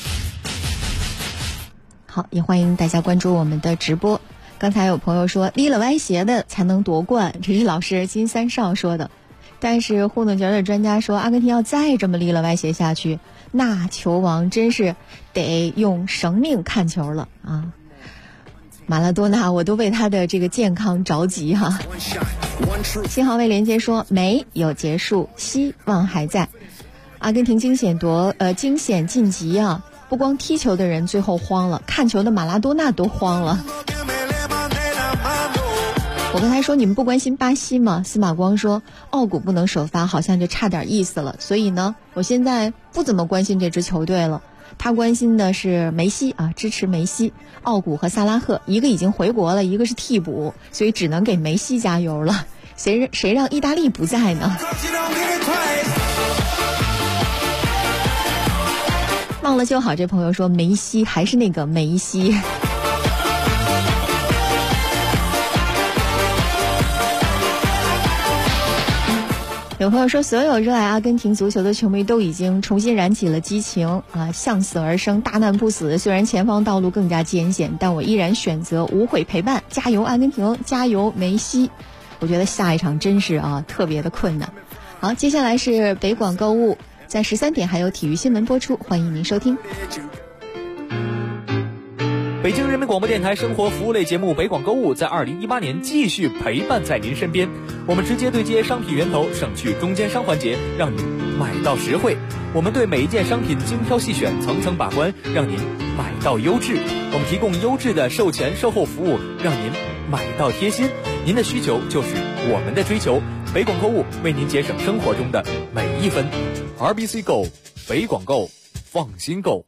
好，也欢迎大家关注我们的直播。刚才有朋友说立了歪斜的才能夺冠，这是老师金三少说的。但是糊弄角的专家说，阿根廷要再这么立了歪斜下去，那球王真是得用生命看球了啊！马拉多纳，我都为他的这个健康着急哈。新航卫连接说，没有结束，希望还在。阿根廷惊险晋级啊！不光踢球的人最后慌了，看球的马拉多纳都慌了。我跟他说，你们不关心巴西吗？司马光说，奥古不能首发，好像就差点意思了。所以呢，我现在不怎么关心这支球队了。他关心的是梅西啊，支持梅西。奥古和萨拉赫，一个已经回国了，一个是替补，所以只能给梅西加油了。谁让意大利不在呢？忘了就好，这朋友说梅西还是那个梅西。有朋友说，所有热爱阿根廷足球的球迷都已经重新燃起了激情啊！向死而生，大难不死。虽然前方道路更加艰险，但我依然选择无悔陪伴。加油阿根廷，加油梅西！我觉得下一场真是特别的困难。好，接下来是北广购物，在13点还有体育新闻播出，欢迎您收听。 北京人民广播电台生活服务类节目北广购物在2018年继续陪伴在您身边，我们直接对接商品源头，省去中间商环节，让您买到实惠。我们对每一件商品精挑细选，层层把关，让您买到优质。我们提供优质的售前售后服务，让您买到贴心。您的需求就是我们的追求，北广购物为您节省生活中的每一分。RBC Go， 北广购，放心购。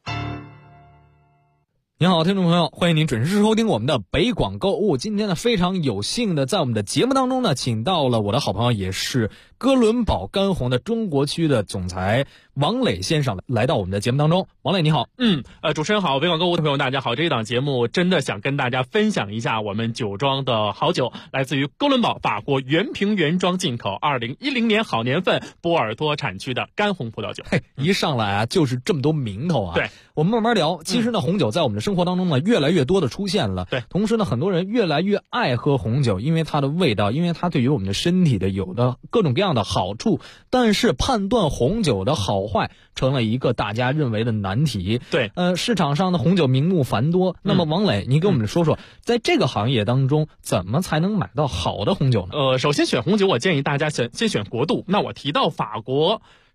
您好，听众朋友，欢迎您准时收听我们的北广购物。今天呢，非常有幸的在我们的节目当中呢，请到了我的好朋友，也是哥伦堡干红的中国区的总裁王磊先生来到我们的节目当中。王磊你好。 主持人好，北广购物的朋友大家好。这一档节目真的想跟大家分享一下我们酒庄的好酒，来自于哥伦堡法国原瓶原装进口2010年好年份波尔多产区的干红葡萄酒。 一上来啊就是这么多名头啊。 对， 我们慢慢聊。其实呢，红酒在我们的生活当中呢越来越多的出现了。 对， 同时呢，很多人越来越爱喝红酒，因为它的味道，因为它对于我们的身体的有的各种各样的好处。但是判断红酒的好坏成了一个大家认为的难题。 对， 市场上的红酒名目繁多。那么王磊，你给我们说说，在这个行业当中，怎么才能买到好的红酒呢？ 首先选红酒，我建议大家先选国度。那我提到法国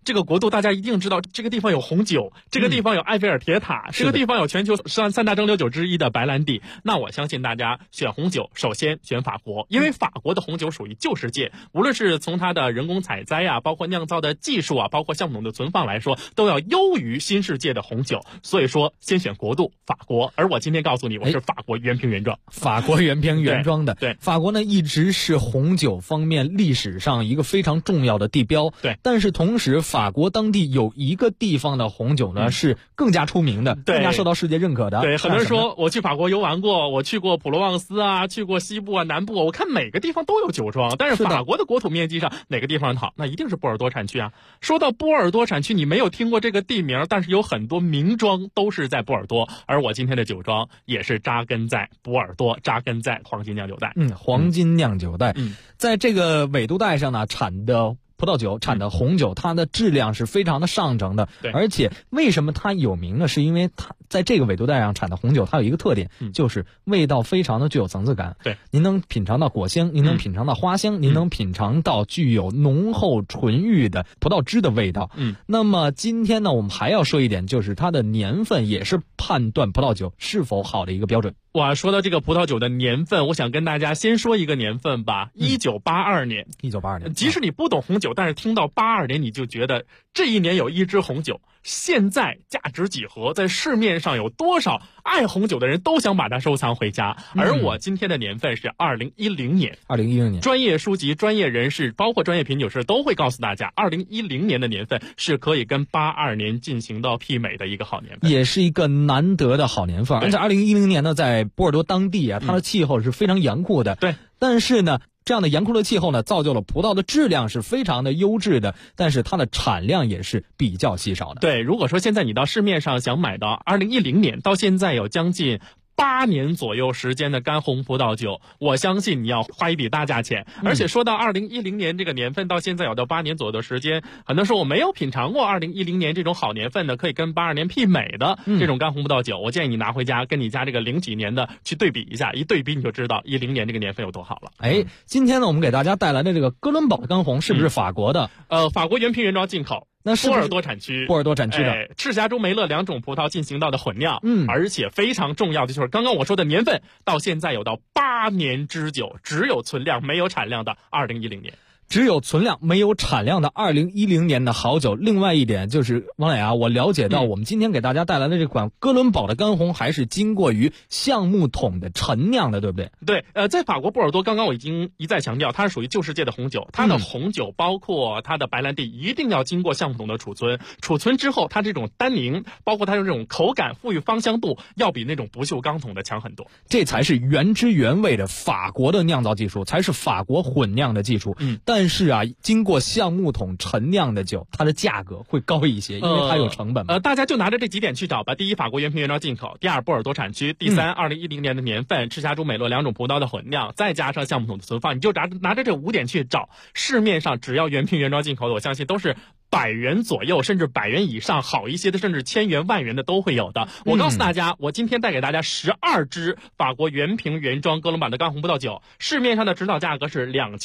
这个国度大家一定知道，这个地方有红酒，这个地方有埃菲尔铁塔，这个地方有全球三大蒸馏酒之一的白兰地。那我相信大家选红酒，首先选法国，因为法国的红酒属于旧世界，无论是从它的人工采摘啊，包括酿造的技术啊，包括橡木桶的存放来说，都要优于新世界的红酒。所以说，先选国度法国。而我今天告诉你，我是法国原瓶原装， 法国原瓶原装的。 对， 法国呢一直是红酒方面历史上一个非常重要的地标。 对， 但是同时，法国当地有一个地方的红酒呢是更加出名的，更加受到世界认可的。 对，很多人说我去法国游玩过，我去过普罗旺斯啊，去过西部啊、南部啊，我看每个地方都有酒庄，但是法国的国土面积上哪个地方好？那一定是波尔多产区啊。说到波尔多产区，你没有听过这个地名，但是有很多名庄都是在波尔多，而我今天的酒庄也是扎根在波尔多，扎根在黄金酿酒带。 黄金酿酒带，在这个纬度带上呢，产的葡萄酒，产的红酒，它的质量是非常的上乘的。 对， 而且为什么它有名呢？是因为它在这个纬度带上产的红酒，它有一个特点，就是味道非常的具有层次感。 对， 您能品尝到果香，您能品尝到花香，您能品尝到具有浓厚纯郁的葡萄汁的味道。那么今天呢，我们还要说一点，就是它的年份也是判断葡萄酒是否好的一个标准。 哇，说到这个葡萄酒的年份，我想跟大家先说一个年份吧，1982年。 1982年， 即使你不懂红酒，但是听到82年，你就觉得这一年有一支红酒，现在价值几何，在市面上有多少爱红酒的人都想把它收藏回家。而我今天的年份是2010年。 2010年， 专业书籍、专业人士，包括专业品酒师都会告诉大家，2010年的年份是可以跟82年进行到媲美的一个好年份， 也是一个难得的好年份。而且2010年呢，在波尔多当地啊，它的气候是非常严酷的。 对， 但是呢，这样的严酷的气候呢，造就了葡萄的质量是非常的优质的，但是它的产量也是比较稀少的。 对，如果说现在你到市面上想买到2010年到现在有将近8年左右时间的干红葡萄酒，我相信你要花一笔大价钱。而且说到2010年这个年份到现在有到8年左右的时间，很多人说我没有品尝过2010年这种好年份的可以跟82年媲美的这种干红葡萄酒，我建议你拿回家跟你家这个0几年的去对比一下，一对比你就知道10年这个年份有多好了。 今天呢我们给大家带来的这个哥伦堡的干红是不是法国的？ 法国原瓶原装进口。 那是波尔多产区的赤霞珠、梅勒2种葡萄进行到的混酿，而且非常重要的就是刚刚我说的年份，到现在有到8年之久，只有存量没有产量的2010年。 只有存量没有产量的2010年的好酒。另外一点就是王磊啊，我了解到我们今天给大家带来的这款哥伦堡的干红还是经过于橡木桶的陈酿的，对不对？ 对，在法国波尔多，刚刚我已经一再强调，它是属于旧世界的红酒，它的红酒包括它的白兰地一定要经过橡木桶的储存，储存之后它这种单宁，包括它这种口感、富裕芳香度，要比那种不锈钢桶的强很多。 这才是原汁原味的法国的酿造技术，才是法国混酿的技术。但是啊，经过橡木桶陈酿的酒，它的价格会高一些，因为它有成本嘛。 大家就拿着这几点去找吧。第一，法国原瓶原装进口；第二，波尔多产区；第三，2010年的年份，赤霞珠、美洛2种葡萄的混酿，再加上橡木桶的存放，你就拿着这5点去找。市面上只要原瓶原装进口的，我相信都是100元左右，甚至100元以上，好一些的甚至1000元、10000元的都会有的。我告诉大家，我今天带给大家12支法国原瓶原装哥伦堡的干红葡萄酒，市面上的指导价格是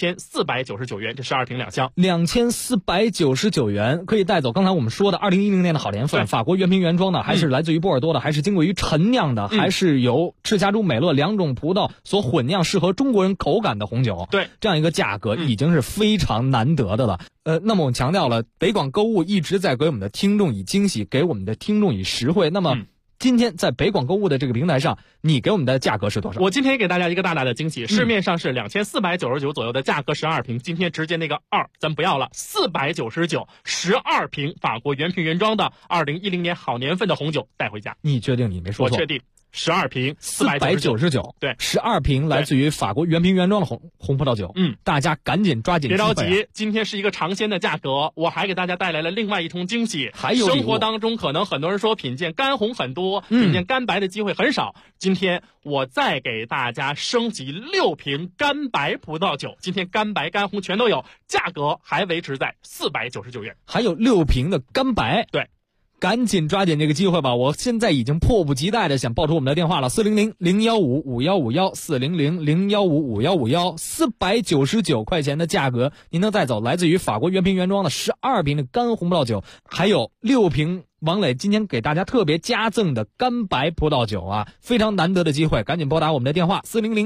2499元，这12瓶2箱 ，2499元可以带走。刚才我们说的2010年的好年份，法国原瓶原装的，还是来自于波尔多的，还是经过于陈酿的，还是由赤霞珠、美勒2种葡萄所混酿，适合中国人口感的红酒。 对， 这样一个价格已经是非常难得的了。那么我们强调了，北广购物一直在给我们的听众以惊喜，给我们的听众以实惠。那么今天在北广购物的这个平台上，你给我们的价格是多少？ 我今天给大家一个大大的惊喜，市面上是2499左右的价格12瓶，今天直接那个2咱不要了，499 12瓶法国原瓶原装的2010年好年份的红酒带回家。 你确定你没说错？ 我确定。12瓶 499， 对 ，12瓶来自于法国原瓶原装的红葡萄酒。大家赶紧抓紧机会。 别着急，今天是一个尝鲜的价格，我还给大家带来了另外一重惊喜。 还有生活当中可能很多人说品鉴干红很多，品鉴干白的机会很少。今天我再给大家升级6瓶干白葡萄酒，今天干白干红全都有，价格还维持在499元。 还有6瓶的干白， 对。 赶紧抓紧这个机会吧！我现在已经迫不及待的想报出我们的电话了，400-015-5151，400-015-5151，499的价格您能带走来自于法国原瓶原装的12瓶的干红葡萄酒，还有6瓶王磊今天给大家特别加赠的干白葡萄酒啊，非常难得的机会，赶紧拨打我们的电话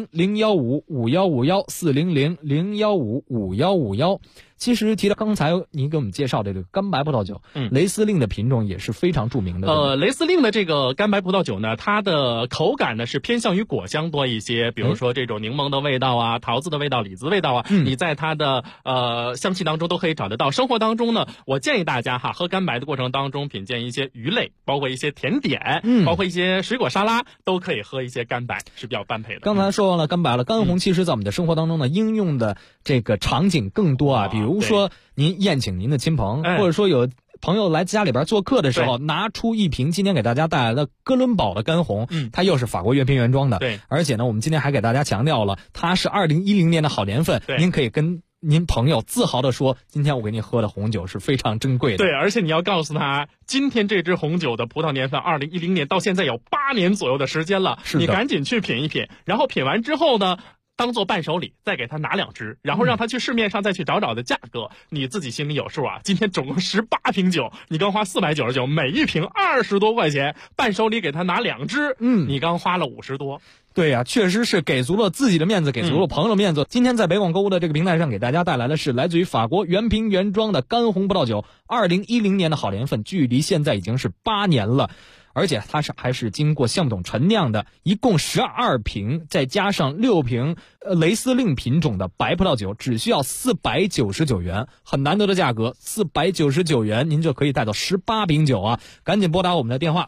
400-015-5151，400-015-5151。其实提到刚才您给我们介绍的这个干白葡萄酒，雷司令的品种也是非常著名的。 雷司令的这个干白葡萄酒呢，它的口感呢是偏向于果香多一些，比如说这种柠檬的味道啊、桃子的味道、李子味道啊，你在它的香气当中都可以找得到。生活当中呢，我建议大家喝干白的过程当中品鉴一些鱼类，包括一些甜点，包括一些水果沙拉，都可以喝一些干白，是比较般配的。 刚才说完了干白了，干红其实在我们的生活当中呢，应用的这个场景更多啊，比如说您宴请您的亲朋，或者说有朋友来家里边做客的时候，拿出一瓶今天给大家带来的哥伦堡的干红，它又是法国原瓶原装的， 对， 而且呢，我们今天还给大家强调了，它是2010年的好年份，您可以跟您朋友自豪的说，今天我给你喝的红酒是非常珍贵的。 对，而且你要告诉他，今天这支红酒的葡萄年份2010年到现在有8年左右的时间了，你赶紧去品一品，然后品完之后呢，当做伴手礼再给他拿2支，然后让他去市面上再去找的价格，你自己心里有数啊。今天总共18瓶酒，你刚花499，每一瓶20多块钱，伴手礼给他拿2支，你刚花了50多。 对呀，确实是给足了自己的面子，给足了朋友的面子。今天在北广购物的这个平台上给大家带来的是来自于法国原瓶原装的干红葡萄酒，2010年的好年份，距离现在已经是8年了。而且它还是经过橡木桶陈酿的，一共12瓶，再加上6瓶雷司令品种的白葡萄酒，只需要499元，很难得的价格，499元您就可以带走18瓶酒啊！赶紧拨打我们的电话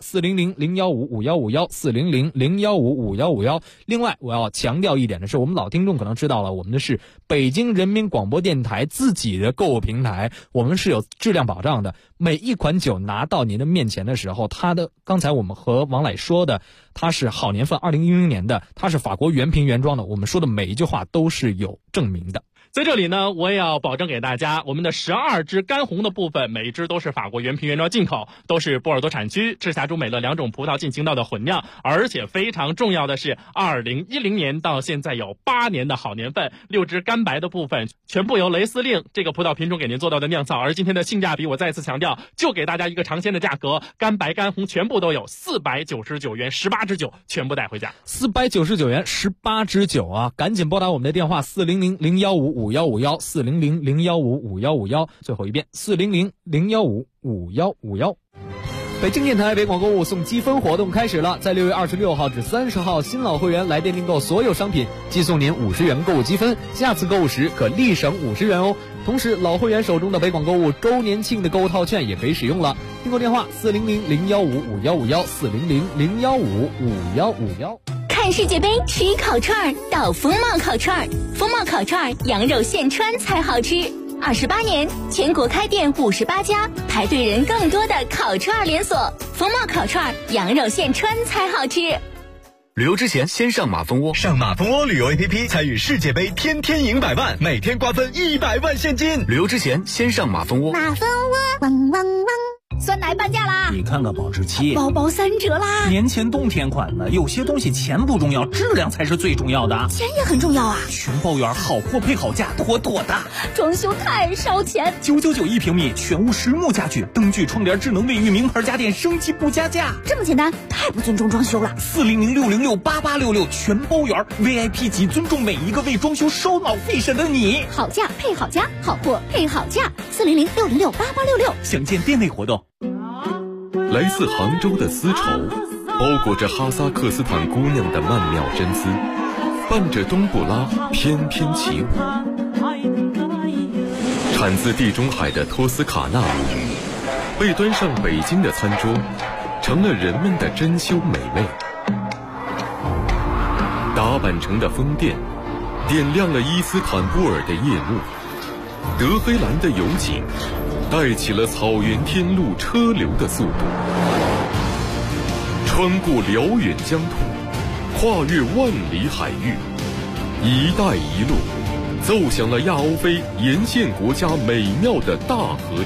400-015-5151，400-015-5151。另外，我要强调一点的是，我们老听众可能知道了，我们的是北京人民广播电台自己的购物平台，我们是有质量保障的。每一款酒拿到您的面前的时候，它的刚才我们和王磊说的，它是好年份2010年的，它是法国原瓶原装的，我们说的每一句话都是有证明的。 在这里呢，我也要保证给大家，我们的12支干红的部分，每一支都是法国原瓶原装进口，都是波尔多产区、赤霞珠、美乐2种葡萄进行到的混酿，而且非常重要的是，2010年到现在有8年的好年份，6支干白的部分全部由雷司令这个葡萄品种给您做到的酿造，而今天的性价比我再次强调，就给大家一个尝鲜的价格，干白干红全部都有499元，18支酒全部带回家 ，499元18支酒啊！赶紧拨打我们的电话400-015-5151，400-015-5151，最后一遍400-015-5151。北京电台北广购物送积分活动开始了，在6月26号至30号，新老会员来电订购所有商品，寄送您50元购物积分，下次购物时可立省50元哦。同时，老会员手中的北广购物周年庆的购物套券也可以使用了。订购电话400-015-5151，400-015-5151。 看世界杯吃烤串到风貌烤串，风貌烤串羊肉现穿才好吃。28年，全国开店58家，排队人更多的烤串连锁。风貌烤串羊肉现穿才好吃。 旅游之前先上马蜂窝，上马蜂窝旅游 APP 参与世界杯，天天赢100万，每天瓜分100万现金。旅游之前先上马蜂窝。 马蜂窝，汪汪汪。 酸奶半价啦！ 你看看保质期， 包包3折啦！ 年前冬天款的，有些东西钱不重要，质量才是最重要的。 钱也很重要啊！ 全包圆，好货配好价，妥妥的。 装修太烧钱 ，999一平米，全屋实木家具，灯具、窗帘、智能卫浴，名牌家电，升级不加价。 这么简单，太不尊重装修了。 400-606-8866，全包圆 ，VIP 级，尊重每一个为装修烧脑费神的你。 好价配好家，好货配好价。400-606-8866， 详见店内活动。 来自杭州的丝绸，包裹着哈萨克斯坦姑娘的曼妙真丝，伴着冬不拉翩翩起舞。产自地中海的托斯卡纳米，被端上北京的餐桌，成了人们的珍馐美味。打扮成的风电，点亮了伊斯坦布尔的夜幕。德黑兰的油井，带起了草原天路车流的速度。穿过辽远疆土，跨越万里海域，一带一路走向了亚欧非沿线国家美妙的大河